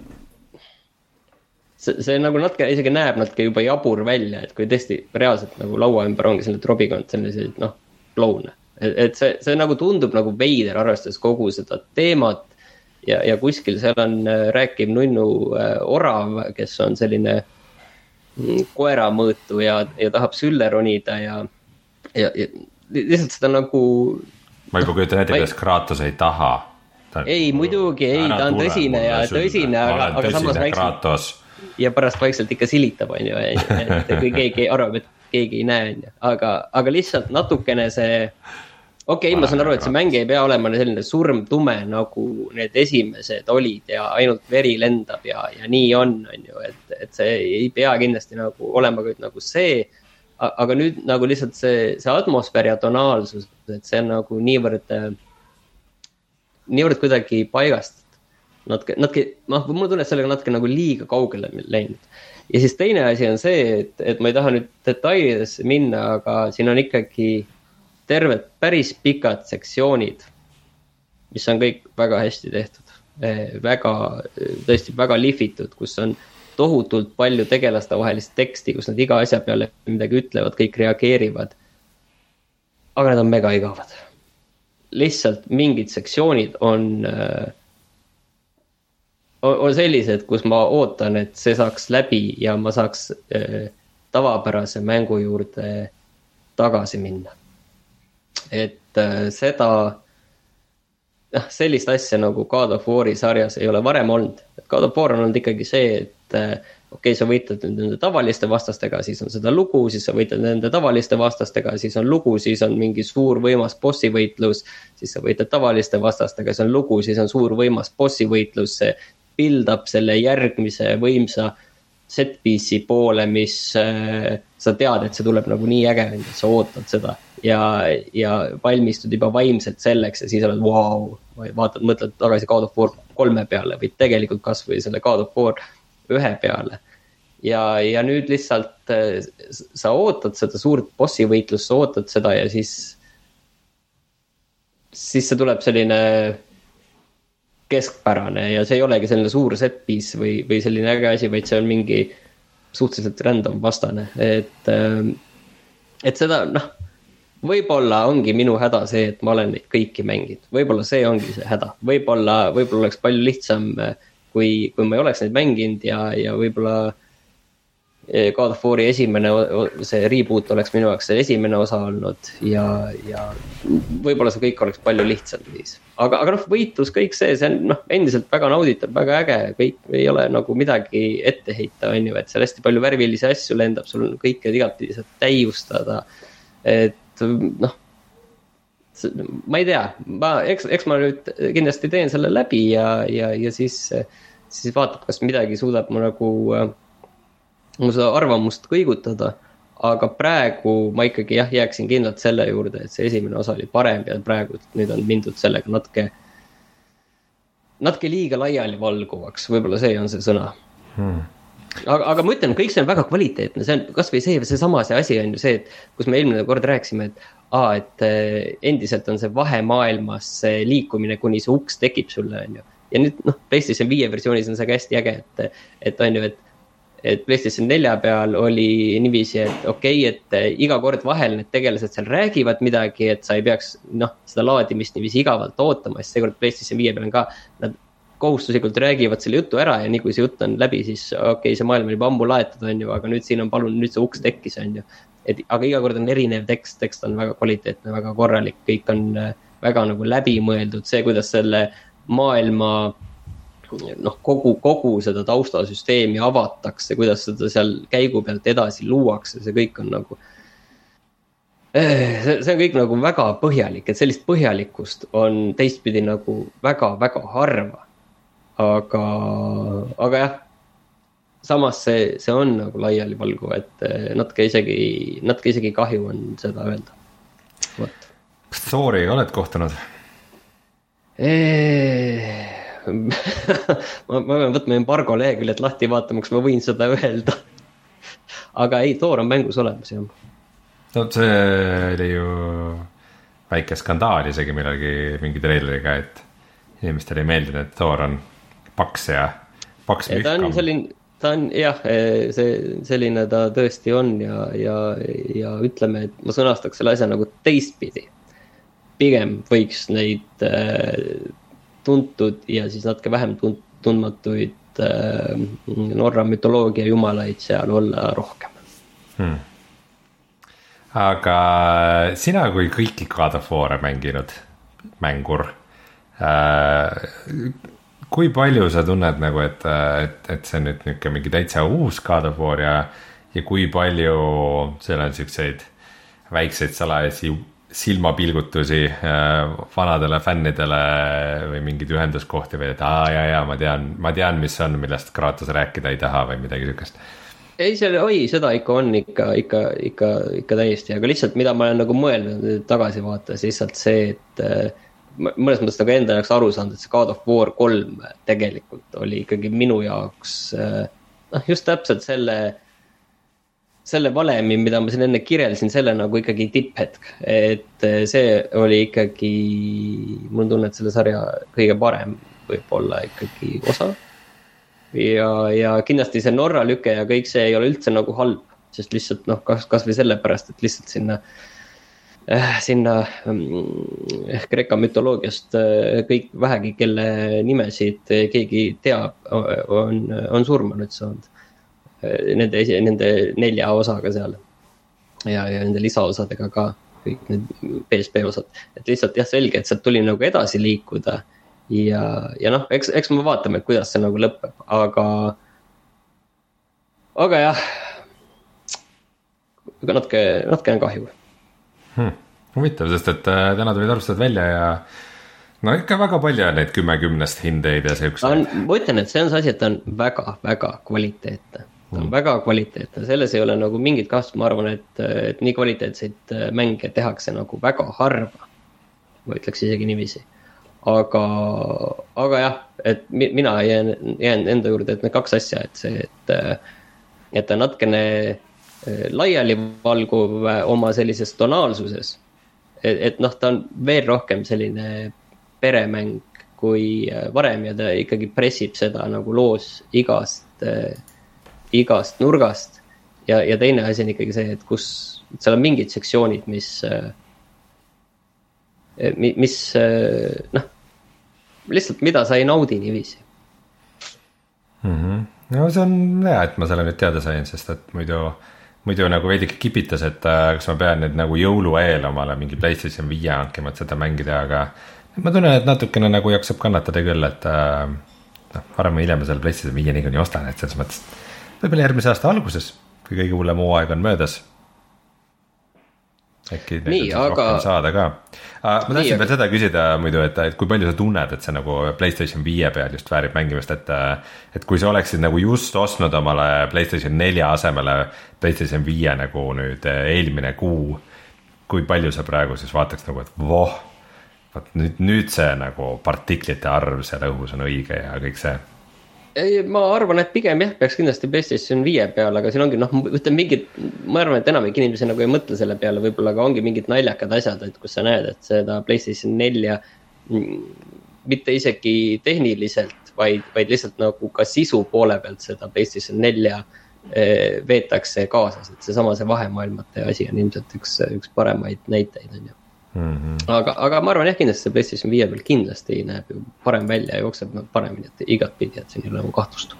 see, see nagu natuke isegi näeb natuke juba jabur välja, et kui tõesti reaalselt nagu laua ümber ongi selline tropikond, selline, noh, kloune. Et see, see nagu tundub nagu veider arvestades kogu seda teemat ja, ja kuskil seal on rääkiv nunnu orav, kes on selline koera mõõtu ja, ja tahab sülle ronida ja, ja, ja lihtsalt seda nagu... Ma juba kujutan ette, kuidas Kratos ei taha. Ta, ei, muidugi ei, ta on tõsine ja tõsine, aga, aga samas vaikselt, ja pärast vaikselt ikka silitab, on ju, et kui keegi arvab, et keegi ei näe, aga, aga lihtsalt natukene see, okei, okay, ma saan aru, et see mäng ei pea olema selline surmtume, nagu need esimesed olid ja ainult veri lendab ja, ja nii on, on ju, et, et see ei pea kindlasti nagu olema kõik nagu see, aga nüüd nagu lihtsalt see, see atmosfäär ja tonaalsus, et see on nagu niivõrd, niivõrd kuidagi paigast. Natuke, natuke, ma, mul tunne, et sellega natuke nagu liiga kaugele läinud. Ja siis teine asi on see, et, et ma ei taha nüüd detailidesse minna, aga siin on ikkagi terved päris pikad sektsioonid, mis on kõik väga hästi tehtud. Väga, tõesti väga lihvitud, kus on tohutult palju tegelaste vahelist teksti, kus nad iga asja peale midagi ütlevad, kõik reageerivad. Aga need on mega igavad. Lihtsalt mingid sektsioonid on... on sellised, kus ma ootan, et see saaks läbi ja ma saaks äh, tavapärase mängu juurde tagasi minna. Et äh, seda, noh, sellist asja nagu God of War'i sarjas ei ole varem olnud. Et God of War on olnud ikkagi see, et äh, okei, okay, sa võitled nende tavaliste vastastega, siis on seda lugu, siis sa võitled nende tavaliste vastastega, siis on lugu, siis on mingi suur võimas bossi võitlus, siis sa võitled tavaliste vastastega, siis on lugu, siis on suur võimas bossi võitlus, see pildab selle järgmise võimsa setpiece'i poole, mis äh, sa tead, et see tuleb nagu nii äge, et sa ootad seda ja, ja valmistud juba vaimselt selleks ja siis oled wow, vaatad, mõtled tagasi God of War kolme peale või tegelikult kas või selle God of War ühe peale ja, ja nüüd lihtsalt äh, sa ootad seda suurt bossi võitlust, sa ootad seda ja siis siis see tuleb selline keskpärane ja see ei olegi selline suur setpiece või, või selline äge asi, vaid see on mingi suhteliselt random vastane, et, et seda, noh, võib-olla ongi minu häda see, et ma olen neid kõiki mänginud, võib-olla see ongi see häda, võib-olla, võib-olla oleks palju lihtsam, kui, kui ma ei oleks neid mänginud ja, ja võib-olla God of War'i esimene, see reboot oleks minu jaoks see esimene osa olnud ja, ja võib-olla see kõik oleks palju lihtsam viis. Aga, aga noh, võitlus, kõik see, see on noh, endiselt väga nauditav, väga äge, kõik ei ole nagu midagi ette heita, on ju, et seal hästi palju värvilisi asju lendab, sul on kõike igatpidi saab täiustada, et noh, ma ei tea, ma, eks, eks ma nüüd kindlasti teen selle läbi ja, ja, ja siis, siis vaatab, kas midagi suudab mu nagu mu seda arvamust kõigutada, aga praegu ma ikkagi jah, jääksin kindlalt selle juurde, et see esimene osa oli parem ja praegu nüüd on mindud sellega natuke, natuke liiga laiali valguvaks, võib-olla see on see sõna. Hmm. Aga, aga ma ütlen, kõik see on väga kvaliteetne, see on kas või see, see sama see asi on ju see, et kus me eelmine kord rääksime, et, aa, et endiselt on see vahemaailmas see liikumine, kuni see uks tekib sulle, on ju. Ja nüüd, noh, PlayStation viie versioonis on see hästi äge, et, et on ju, et et PlayStation nelja peal oli niiviisi, et okei okay,, et iga kord vahel need tegelased seal räägivad midagi, et sa ei peaks noh, seda laadimist niiviisi igavalt ootama, sest seekord PlayStation viie peal on ka, nad kohustuslikult räägivad selle jutu ära ja nii kui see jutt on läbi, siis okei okay,, see maailm oli ammu laetud, on ju, aga nüüd siin on palun, nüüd see uks tekkis, on ju. Et, aga iga kord on erinev tekst, tekst on väga kvaliteetne, väga korralik, kõik on väga nagu läbi mõeldud, see, kuidas selle maailma noh, kogu, kogu seda taustasüsteemi avatakse, kuidas seda seal käigu pealt edasi luuakse, see kõik on nagu, see, see on kõik nagu väga põhjalik, et sellist põhjalikkust on teistpidi nagu väga, väga harva. Aga, aga jah, samas see, see on nagu laiali valgu, et natuke isegi, natuke isegi kahju on seda öelda. Võt. Kas Thoriga oled kohtunud? Eee... ma, ma pean võtma embargo leheküljed lahti vaatamaks, ma võin seda öelda. Aga ei, Thor on mängus olemas, jah. No see oli ju väike skandaal isegi millalgi mingi treileriga, et inimestele ei meeldinud, et Thor on paks ja paks ja ta on selline, ta on jah, see, selline ta tõesti on ja, ja, ja ütleme, et ma sõnastaks selle asja nagu teistpidi. Pigem võiks neid tuntud ja siis natuke vähem tundmatuid äh, Norra mütoloogia jumalaid seal olla rohkem hmm.. Aga sina kui kõiki God of War'e mänginud mängur äh, kui palju sa tunned nagu, et, et, et see on nüüd niuke mingi täitsa uus God of War ja, ja kui palju seal on siukseid väikseid salajasi silmapilgutusi vanadele fännidele või mingid ühenduskohti või, et aa ja, ja ma tean, ma tean, mis on, millest Kratos rääkida ei taha või midagi sükest. Ei, selle, oi, seda ikka on ikka, ikka, ikka, ikka täiesti, aga lihtsalt mida ma olen nagu mõelnud tagasi vaatas, lihtsalt see, et mõnes mõttes nagu enda jaoks aru saanud, et see God of War kolm tegelikult oli ikkagi minu jaoks noh, just täpselt selle selle valemi, mida ma siin enne kirjeldasin, selle nagu ikkagi tipphetk, et see oli ikkagi, mul tunne, et selle sarja kõige parem võib-olla ikkagi osa. Ja, ja kindlasti see Norra lüke ja kõik see ei ole üldse nagu halb, sest lihtsalt noh, kas, kas või sellepärast, et lihtsalt sinna, äh, sinna äh, Kreeka mütoloogiast äh, kõik vähegi, kelle nimesid keegi teab, on, on surma nüüd saanud. Nende, nende nelja osaga seal ja, ja nende lisaosadega ka kõik need P S P osad, et lihtsalt jah selge, et sealt tuli nagu edasi liikuda ja, ja noh, eks, eks me vaatame, kuidas see nagu lõpeb, aga aga jah aga natuke, natuke on kahju hmm. Huvitav, sest et täna tulid arvustused välja ja no ikka väga palju on neid kümme kümnest hindeid ja seukseid. Ma ütlen, et see on see asi, et ta on väga, väga kvaliteetne ta on väga kvaliteetne, selles ei ole nagu mingit kahtlust, ma arvan, et, et nii kvaliteetseid mänge tehakse nagu väga harva, ma ütleks isegi niiviisi, aga, aga jah, et mina jään, jään enda juurde, et need kaks asja, et see, et, et ta natkene laiali valguv oma sellises tonaalsuses, et, et noh, ta on veel rohkem selline peremäng kui varem ja ta ikkagi pressib seda nagu loos igast igast nurgast ja, ja teine asi on ikkagi see, et kus seal on mingid sektsioonid, mis mis noh, lihtsalt mida sa ei naudi niiviisi mm-hmm. No see on hea, et ma selle nüüd teada sain, sest et muidu muidu nagu veidike kipitas, et kas ma pean nüüd nagu jõulu eel omale mingi PlayStation viie hankima, et seda mängida, aga ma tunnen, et natukene nagu jaksab kannatada küll, et noh, varem või hiljem selle PlayStation viie niikuinii ostan, et selles mõttes võib-olla järgmise aasta alguses, kui kõige hullem hooaeg on möödas. Äkki nii, aga... saada ka. Ma tahtsin veel seda küsida muidu, et, et kui palju sa tunned, et see nagu PlayStation viie peal just väärib mängimist, et, et kui sa oleksid nagu just ostnud omale PlayStation nelja asemele PlayStation viie nagu nüüd eelmine kuu, kui palju sa praegu siis vaataks nagu, et voh, nüüd, nüüd see nagu partiklite arv seal õhus on õige ja kõik see. Ei, ma arvan, et pigem jah, peaks kindlasti PlayStation viie peal, aga siin ongi, noh, ütlen mingid, ma arvan, et enamik inimesi nagu ei mõtle selle peale, võib-olla aga ongi mingid naljakad asjad, et kus sa näed, et seda PlayStation nelja mitte isegi tehniliselt, vaid, vaid lihtsalt nagu ka sisu poole pealt seda PlayStation nelja veetakse kaasas, et see sama see vahemaailmate asi on ilmselt üks, üks paremaid näiteid on ju. Mm-hmm. aga, aga ma arvan jah, kindlasti see PlayStation viie peal kindlasti näeb ju parem välja ja jookseb paremini, et igat pidi, et siin ei ole nagu kahtlust.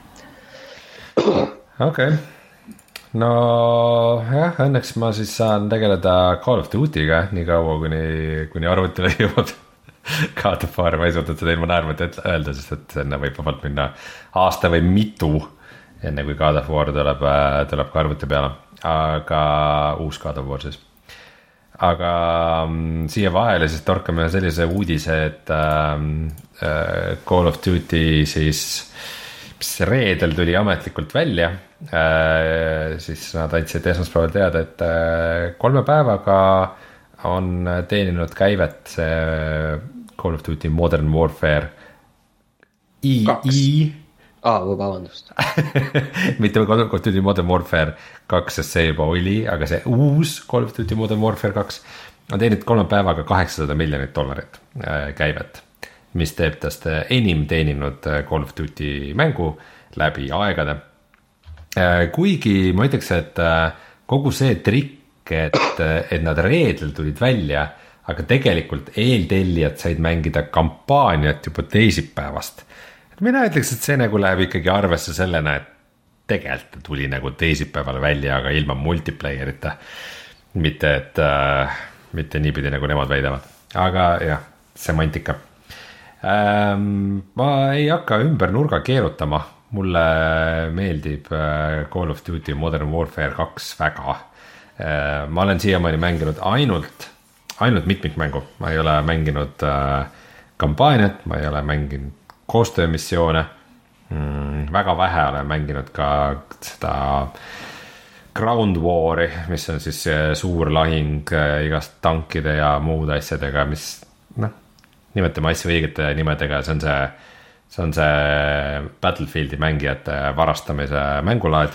okei okay. No jah, õnneks ma siis saan tegeleda Call of Duty'ga nii kaua, kuni, kuni arvutile jõuab God of War, ma ei suutnud seda ilma naermata öelda, sest et enne võib vabalt minna aasta või mitu, enne kui God of War tuleb, tuleb ka arvuti peale, aga uus God of War siis. Aga um, siia vahele siis torkame sellise uudise, et um, uh, Call of Duty siis mis reedel tuli ametlikult välja, uh, siis nad andsid esmaspäeval teada, et uh, kolme päevaga on teeninud käivet see Call of Duty Modern Warfare I, I Aa, ah, vabandust. mitte Call of Duty Modern Warfare kaks, sest see juba oli, aga see uus Call of Duty Modern Warfare kaks on teeninud kolme päevaga kaheksasada miljonit dollarit käivet, mis teeb tast enim teeninud Call of Duty mängu läbi aegade. Kuigi ma ütleks, et kogu see trikk, et, et nad reedel tulid välja, aga tegelikult eeltellijad said mängida kampaaniat juba teisipäevast. Mina ütleks, et see nagu läheb ikkagi arvesse sellena, et tegelikult tuli nagu teisipäeval välja, aga ilma multiplayerita. Mitte, et äh, mitte niipidi nagu nemad väidavad. Aga jah, semantika. Ähm, ma ei hakka ümber nurga keerutama. Mulle meeldib äh, Call of Duty Modern Warfare kaks väga. Äh, ma olen siiamaani mänginud ainult, ainult mitmikmängu. Ma ei ole mänginud äh, kampaaniat, ma ei ole mänginud koostöömissioone, mm, väga vähe olen mänginud ka seda Ground War'i, mis on siis suur lahing igast tankide ja muude asjadega, mis noh, nimetame asju õigete nimedega, see on see, see on see Battlefieldi mängijate varastamise mängulaad.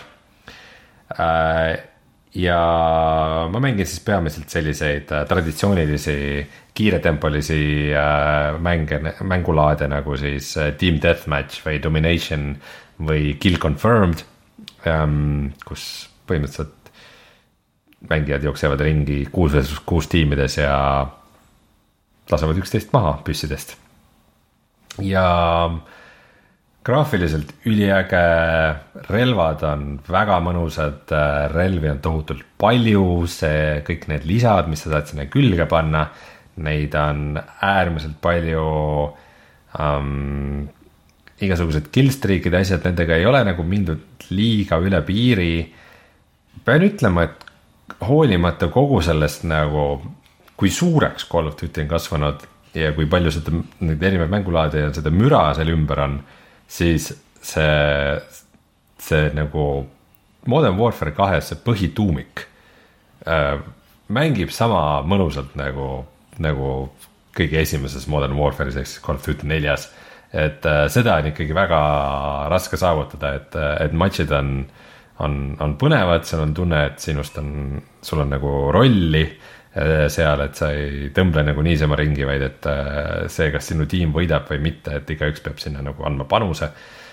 Ja ma mängin siis peamiselt selliseid traditsioonilisi kiiretempolisi mänge, mängulaade nagu siis Team Deathmatch või Domination või Kill Confirmed, kus põhimõtteliselt mängijad jooksevad ringi kuus versus kuus tiimides ja lasevad üksteist maha püssidest. Ja graafiliselt üliäge, relvad on väga mõnusad, relvi on tohutult palju, see kõik need lisad, mis sa saad sinna külge panna, neid on äärmiselt palju, um, igasugused killstreakide asjad, nendega ei ole nagu mindud liiga üle piiri. Pean ütlema, et hoolimata kogu sellest nagu, kui suureks Call of Duty on kasvanud ja kui palju seda neid erinevaid mängulaade ja seda müra seal ümber on, siis see, see nagu Modern Warfare kahes see põhituumik äh, mängib sama mõnusalt nagu, nagu kõige esimeses Modern Warfare'is, ehk Call of Duty neljas, et äh, seda on ikkagi väga raske saavutada, et, et matšid on, on, on põnevad, seal on tunne, et sinust on, sul on nagu rolli seal, et sa ei tõmble nagu niisama ringi, vaid et see, kas sinu tiim võidab või mitte, et igaüks peab sinna nagu andma panuse.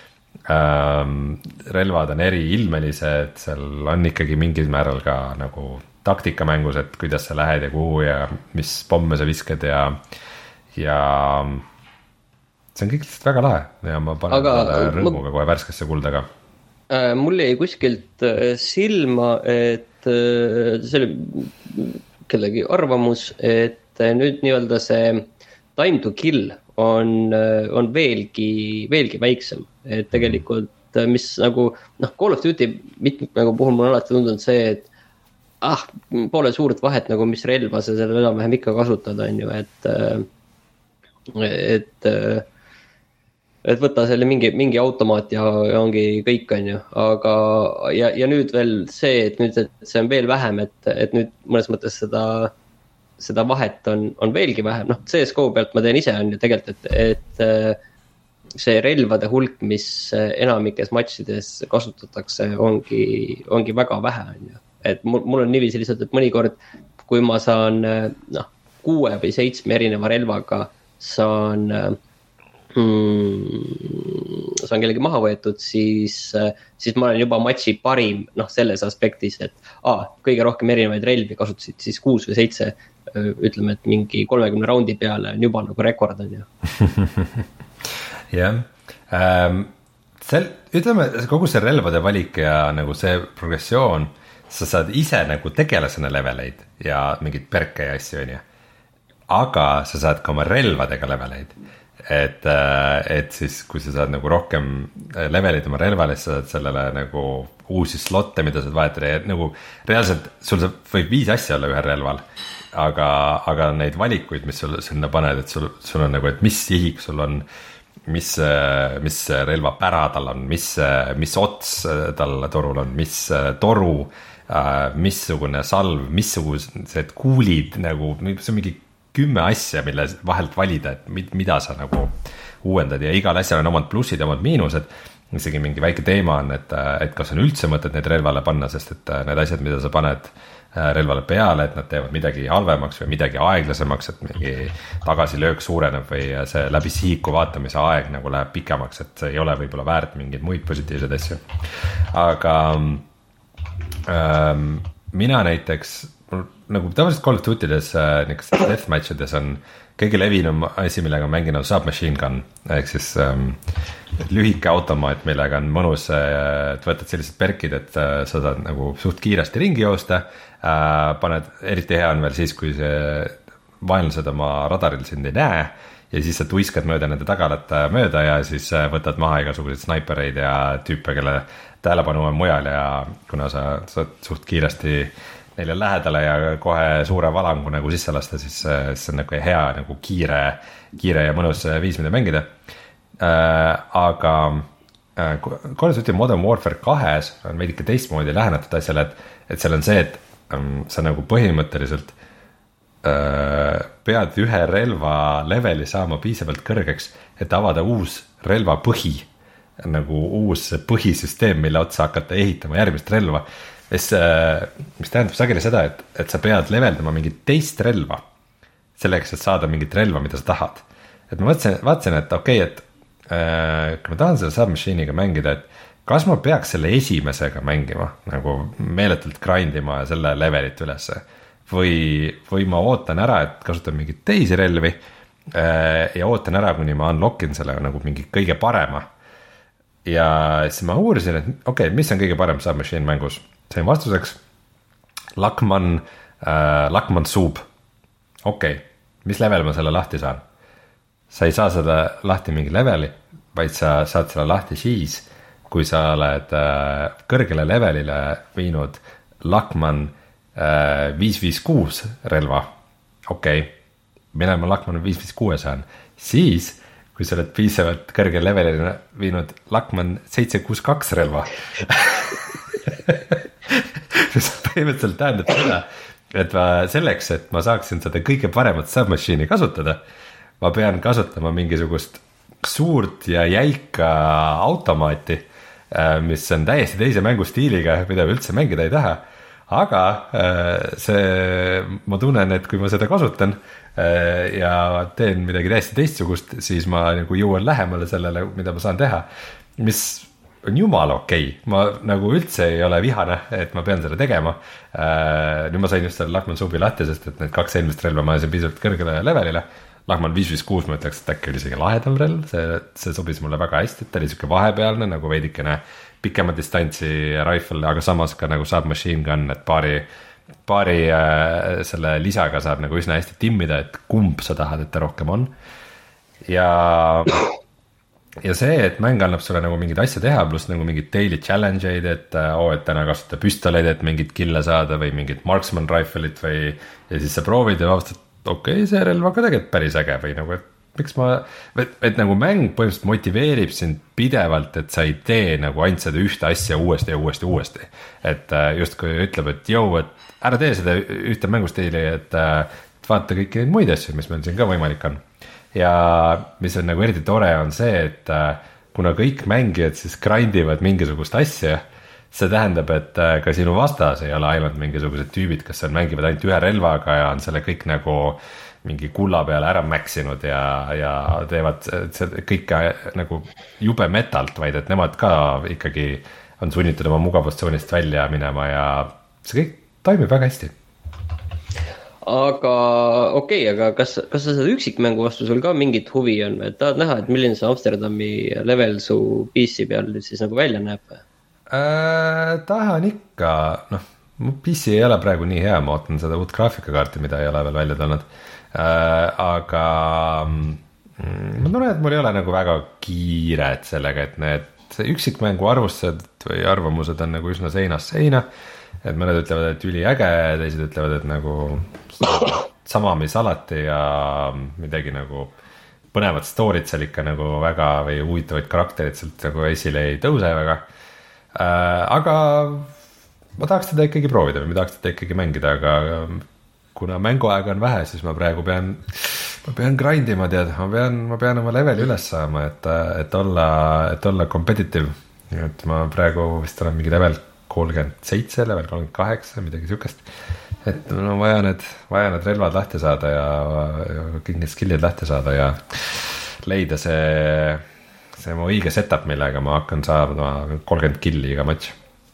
Relvad on eri ilmelised, seal on ikkagi mingil määral ka nagu taktikamängus, et kuidas sa lähed ja kuhu ja mis pomme sa viskad ja, ja see on kõik lihtsalt väga lahe ja ma panen aga, rõõmuga kohe värskesse kulda ka. Äh, mul jäi kuskilt silma, et äh, see oli kellegi arvamus, et nüüd nii-öelda see time to kill on, on veelgi, veelgi väiksem, et tegelikult mis nagu, noh, Call of Duty mitmikmängu puhul mul on alati tundunud see, et ah, pole suurt vahet nagu, mis relva sa seal enam-vähem ikka kasutad, on ju, et et et võtta selle mingi, mingi automaat ja, ja ongi kõik, on ju, aga ja, ja nüüd veel see, et nüüd et see on veel vähem, et, et nüüd mõnes mõttes seda, seda vahet on, on veelgi vähem, noh, C S G O pealt ma teen ise, on ju tegelikult, et, et see relvade hulk, mis enamikes matšides kasutatakse, ongi, ongi väga vähe, on ju, et mul, mul on niiviisi lihtsalt, et mõnikord, kui ma saan, noh, kuue või seitsme erineva relvaga saan mm, see on kellegi maha võetud, siis, siis ma olen juba matši parim noh, selles aspektis, et a, kõige rohkem erinevaid relvi kasutasid siis kuus või seitse, ütleme, et mingi kolmekümne raundi peale on juba nagu rekord on ju. jah, sel, ütleme kogu see relvade valik ja nagu see progressioon, sa saad ise nagu tegelasena leveleid ja mingid perke ja asju on ju, aga sa saad ka oma relvadega leveleid. Et, et siis kui sa saad nagu rohkem levelid oma relvale, siis sa saad sellele nagu uusi slotte, mida saad vahetada ja nagu reaalselt sul võib viis asja olla ühel relval, aga, aga neid valikuid, mis sul sinna paned, et sul, sul on nagu, et mis sihik sul on, mis, mis relva pära tal on, mis, mis ots tal torul on, mis toru, missugune salv, missugused kuulid nagu, see on mingi kümme asja, mille vahelt valida, et mida sa nagu uuendad ja igal asjal on omad plussid ja omad miinused. Isegi mingi väike teema on, et, et kas on üldse mõtet neid relvale panna, sest et need asjad, mida sa paned relvale peale, et nad teevad midagi halvemaks või midagi aeglasemaks, et mingi tagasilöök suureneb või see läbi sihiku vaatamise aeg nagu läheb pikemaks, et see ei ole võib-olla väärt mingeid muid positiivseid asju. Aga ähm, mina näiteks nagu tavaliselt Call of Duty'des niisugustes deathmatchides on kõige levinum asi, millega on mänginud submachine gun ehk siis ähm, lühike automaat, millega on mõnus, et võtad sellised perkid, et äh, sa saad nagu suht kiiresti ringi joosta äh,, paned, eriti hea on veel siis, kui see vaenlased oma radaril sind ei näe ja siis sa tuiskad mööda nende tagalat mööda ja siis võtad maha igasuguseid snaipereid ja tüüpe, kelle tähelepanu on mujal ja kuna sa saad suht kiiresti neile lähedale ja kohe suure valangu nagu sisse lasta, siis see on nagu hea nagu kiire, kiire ja mõnus viis, mida mängida äh,. Aga äh, Call of Duty Modern Warfare kahes on veidike teistmoodi lähenetud asjale, et, et seal on see, et ähm, sa nagu põhimõtteliselt äh, pead ühe relva leveli saama piisavalt kõrgeks, et avada uus relva põhi, nagu uus põhisüsteem, mille otsa hakata ehitama järgmist relva. Mis, mis tähendab sageli seda, et, et sa pead leveldama mingit teist relva selleks, et saada mingit relva, mida sa tahad. Et ma vaatasin, vaatasin et okei, okay, et äh, kui ma tahan selle submachine'iga mängida, et kas ma peaks selle esimesega mängima, nagu meeletult grindima selle levelit ülesse või, või ma ootan ära, et kasutan mingit teisi relvi äh, ja ootan ära, kuni ma unlockin selle nagu mingi kõige parema. Ja siis ma uurisin, et okei okay,, mis on kõige parem submachine mängus? Sain vastuseks Lakman, äh, Lakman Sub. Okei, okay. Mis level ma selle lahti saan? Sa ei saa seda lahti mingi leveli, vaid sa saad selle lahti siis, kui sa oled äh, kõrgele levelile viinud Lakman äh, viis viis kuus relva. Okei, okay. Mille ma Lakman viis viis kuus saan? Siis, kui sa oled piisavalt kõrgele levelile viinud Lakman seitse kuus kaks relva. See põhimõtteliselt tähendab seda, et ma selleks, et ma saaksin seda kõige paremat submachine'i kasutada, ma pean kasutama mingisugust suurt ja jäika automaati, mis on täiesti teise mängustiiliga, mida üldse mängida ei taha. Aga see, ma tunnen, et kui ma seda kasutan ja teen midagi täiesti teistsugust, siis ma nagu jõuan lähemale sellele, mida ma saan teha, mis on jumala okei, okay. Ma nagu üldse ei ole vihane, et ma pean selle tegema. Nüüd ma sain just selle Lakman Subi lahti, sest et need kaks eelmist relva ma ajasin piisavalt kõrgele levelile. Lakman viis viis kuus ma ütleks, et äkki oli isegi lahedam relv, see, see sobis mulle väga hästi, et ta oli siuke vahepealne nagu veidikene pikema distantsi rifle, aga samas ka nagu submachine gun, et paari, paari äh, selle lisaga saab nagu üsna hästi timmida, et kumb sa tahad, et ta rohkem on. Ja ja see, et mäng annab sulle nagu mingid asja teha, pluss nagu mingid daily challenge'id, et oo, et täna kasuta püstoleid, et mingid kille saada või mingid marksman rifle'it või ja siis sa proovid ja vastad, okei, okay, see relv on ka tegelikult päris äge või nagu, et miks ma, et, et nagu mäng põhimõtteliselt motiveerib sind pidevalt, et sa ei tee nagu ainult seda ühte asja uuesti ja uuesti uuesti. Et just kui ütleb, et jõu, et ära tee seda ühte mängustiili, et, et vaata kõiki neid muid asju, mis meil siin ka võimalik on. Ja mis on nagu eriti tore on see, et kuna kõik mängijad siis grindivad mingisugust asja, see tähendab, et ka sinu vastas ei ole ainult mingisugused tüübid, kes on mängivad ainult ühe relvaga ja on selle kõik nagu mingi kulla peale ära mäksinud ja, ja teevad kõike nagu jube metalt, vaid et nemad ka ikkagi on sunnitud oma mugavustsoonist välja minema ja see kõik toimib väga hästi. Aga okei, okay, aga kas, kas sa seda üksikmängu vastu sul ka mingit huvi on? Et tahad näha, et milline see Amsterdami level su P C peal siis nagu välja näeb? Äh, tahan ikka, noh, mu P C ei ole praegu nii hea, ma ootan seda uut graafikakaarti, mida ei ole veel välja tulnud. Äh, aga mm, ma tunnen, et mul ei ole nagu väga kiired sellega, et need üksikmängu arvustused või arvamused on nagu üsna seinast seina. Et mõned ütlevad, et üli äge, teised ütlevad, et nagu sama mis alati ja midagi nagu põnevat story't seal ikka nagu väga või huvitavaid karakterid sealt nagu esile ei tõuse väga. Äh, aga ma tahaks teda ikkagi proovida või ma tahaks teda ikkagi mängida, aga kuna mänguaega on vähe, siis ma praegu pean, ma pean grindima, tead, ma pean, ma pean oma leveli üles saama, et, et olla, et olla competitive. Et ma praegu vist olen mingi level kolmkümmend seitse, level kolmkümmend kaheksa, midagi sükest. Et no vaja need, vaja need relvad lahti saada ja, ja kõik need skillid lahti saada ja leida see, see mu õige setup, millega ma hakkan saama kolmkümmend killi iga matš.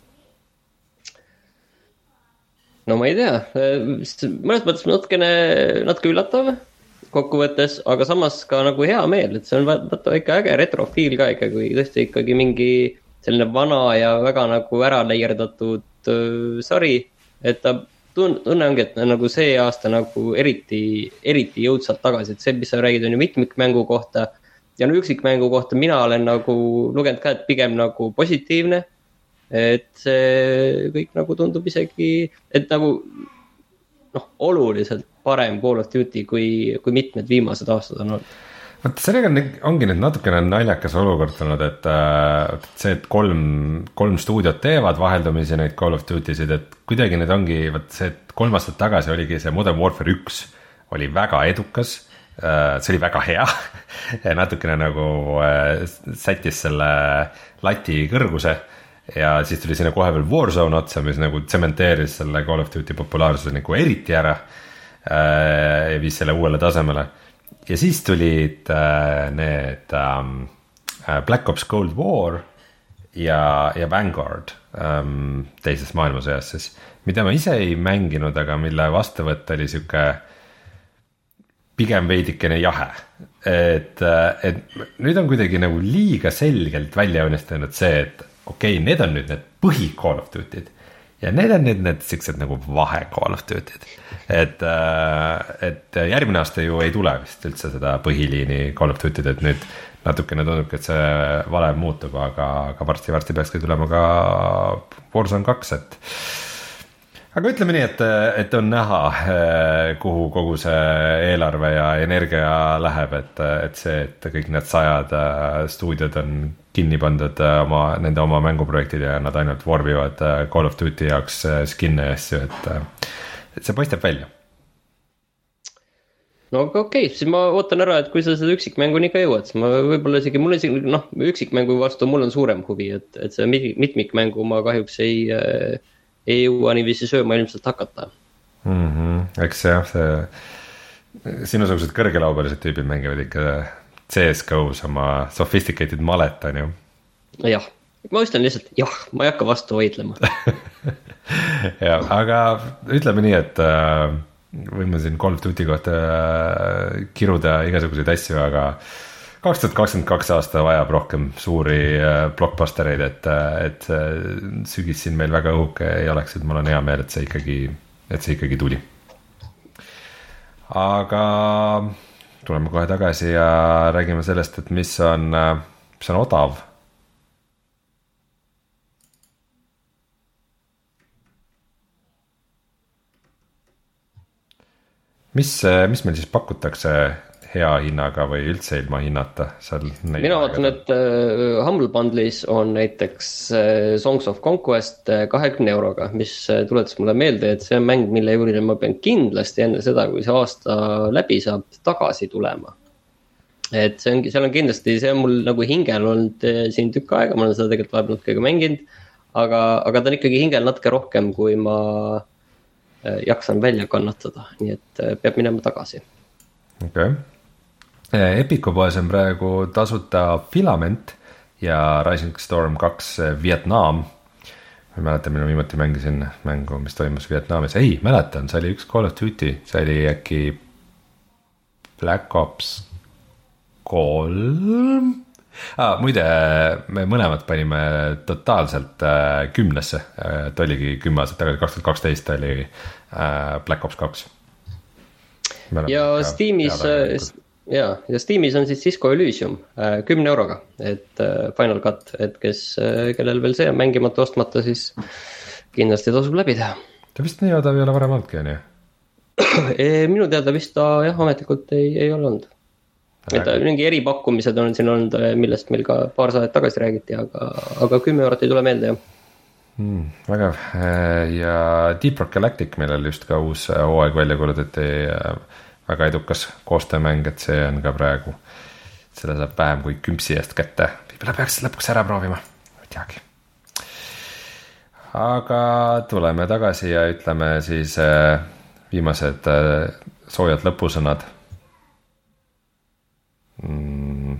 No ma ei tea, mõnes mõttes natukene, natuke üllatav kokkuvõttes, aga samas ka nagu hea meel, et see on vaata ikka äge retrofiil ka ikka, kui tõesti ikkagi mingi selline vana ja väga nagu ära leierdatud äh, sari, et ta tunne ongi, et nagu see aasta nagu eriti, eriti jõudsalt tagasi, et see, mis sa räägid, on ju mitmikmängu kohta ja no üksikmängu kohta mina olen nagu lugenud ka, et pigem nagu positiivne, et see kõik nagu tundub isegi, et nagu noh, oluliselt parem Call of Duty kui, kui mitmed viimased aastad on olnud. Vaat sellega on, ongi nüüd natukene naljakas olukord olnud, et äh, see, et kolm, kolm stuudiot teevad vaheldumisi neid Call of Duty'sid, et kuidagi need ongi, vaat see, et kolm aastat tagasi oligi see Modern Warfare üks oli väga edukas, äh, see oli väga hea ja natukene nagu äh, sättis selle lati kõrguse ja siis tuli sinna kohe veel Warzone otsa, mis nagu tsementeeris selle Call of Duty populaarsuse nagu eriti ära äh, ja viis selle uuele tasemele. Ja siis tulid äh, need ähm, Black Ops Cold War ja, ja Vanguard ähm, teises maailmasõjas siis, mida ma ise ei mänginud, aga mille vastuvõtt oli siuke pigem veidikene jahe. Et, et nüüd on kuidagi nagu liiga selgelt välja õnnestunud see, et okei, okay, need on nüüd need põhi Call of Duty'd ja need on nüüd need siuksed nagu vahe Call of Duty'd. Et, et järgmine aasta ju ei tule vist üldse seda põhiliini Call of Duty'd, et nüüd natukene tundub, et see valem muutub, aga, aga varsti-varsti peakski tulema ka Warzone kaks, et aga ütleme nii, et, et on näha, kuhu kogu see eelarve ja energia läheb, et, et see, et kõik need sajad stuudiod on kinni pandud oma, nende oma mänguprojektid ja nad ainult vorbivad Call of Duty jaoks skinne ja asju, et, et see paistab välja. No okei, okay, siis ma ootan ära, et kui sa seda üksikmänguni ka jõuad, siis ma võib-olla isegi, mul isegi, noh, üksikmängu vastu mul on suurem huvi, et, et see mitmikmängu ma kahjuks ei, ei jõua niiviisi sööma ilmselt hakata. Mm-hmm. Eks jah, see sinusugused kõrgelaubelised tüübid mängivad ikka C S G O's oma sophisticated malet on ju. Jah, ma ütlen lihtsalt, jah, ma ei hakka vastu hoidlema. Ja, aga ütleme nii, et äh, võime siin Call of Duty kohta äh, kiruda igasuguseid asju, aga kaks tuhat kakskümmend kaks aasta vajab rohkem suuri äh, blockbustereid, et, et sügis siin meil väga õhuke ei oleks, et mul on hea meel, et see ikkagi, et see ikkagi tuli. Aga tuleme kohe tagasi ja räägime sellest, et mis on, mis on odav. Mis, mis meil siis pakutakse hea hinnaga või üldse ilma hinnata? Mina vaatan, et uh, Humble Bundle'is on näiteks uh, Songs of Conquest uh, kahekümne euroga, mis uh, tuletas mulle meelde, et see on mäng, mille juurde ma pean kindlasti enne seda, kui see aasta läbi saab, tagasi tulema. Et see ongi, seal on kindlasti, see on mul nagu hingel olnud uh, siin tükk aega, ma olen seda tegelikult vahepeal ka mänginud, aga, aga ta on ikkagi hingel natuke rohkem, kui ma jaksan välja kannatada, nii et peab minema tagasi. Okei okay. Epiku poes on praegu tasuta Filament ja Rising Storm kaks Vietnam. Ma ei mäleta, minu viimati mängisin mängu, mis toimus Vietnamis. Ei, mäletan, see oli üks Call of Duty, see oli äkki Black Ops kolm ah,. Muide, me mõlemad panime totaalselt äh, kümnesse, et oligi kümme aastat tagasi, kaks tuhat kaksteist oli äh, Black Ops kaks. Ja Steamis, ja, ja Steamis on siis Cisco Elysium äh, kümne euroga, et äh, Final Cut, et kes, äh, kellel veel see mängimata ostmata, siis kindlasti tasub läbi teha. Ta vist nii odav ei ole varem olnudki, on ju? Minu teada vist ta jah, ametlikult ei, ei ole olnud. Et mingi eripakkumised on siin olnud, millest meil ka paar saadet tagasi räägiti, aga, aga kümme eurot ei tule meelde, jah. Hmm, vägev. Ja Deep Rock Galactic, millel just ka uus hooaeg välja kuulutati, väga edukas koostöömäng, et see on ka praegu, selle saab vähem kui kümpsi eest kätte. Võib-olla peaks lõpuks ära proovima, ei teagi. Aga tuleme tagasi ja ütleme siis viimased soojad lõpusõnad. Mm.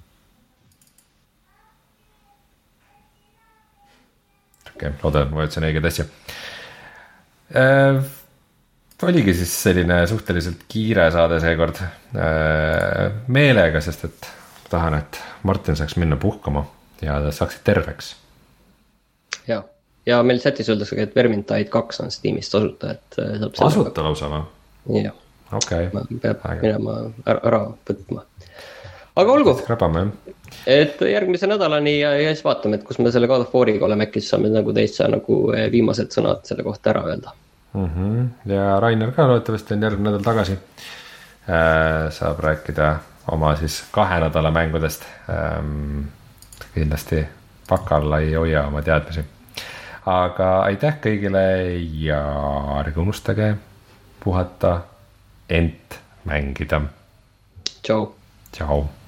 Okei, okay, loodan, ma ütlesin õigeid asju. Äh, oligi siis selline suhteliselt kiire saade seekord äh, meelega, sest et tahan, et Martin saaks minna puhkama ja saaksid terveks. Ja, ja meil chatis öeldakse, et Vermintide kaks on Steamis tasuta, et saab tasuta lausa või? Jah, okay. Peab minema ära, ära võtma. Aga olgu, Krabame, et järgmise nädalani ja, ja siis vaatame, et kus me selle God of War'iga oleme, äkki saame nagu teist nagu viimased sõnad selle kohta ära öelda. Mm-hmm. Ja Rainer ka loodetavasti on järgmine nädal tagasi. Äh, saab rääkida oma siis kahe nädala mängudest. Ähm, kindlasti pakalla ei hoia oma teadmisi. Aga aitäh kõigile ja ärge unustage puhata, ent mängida. Tšau. Tšau.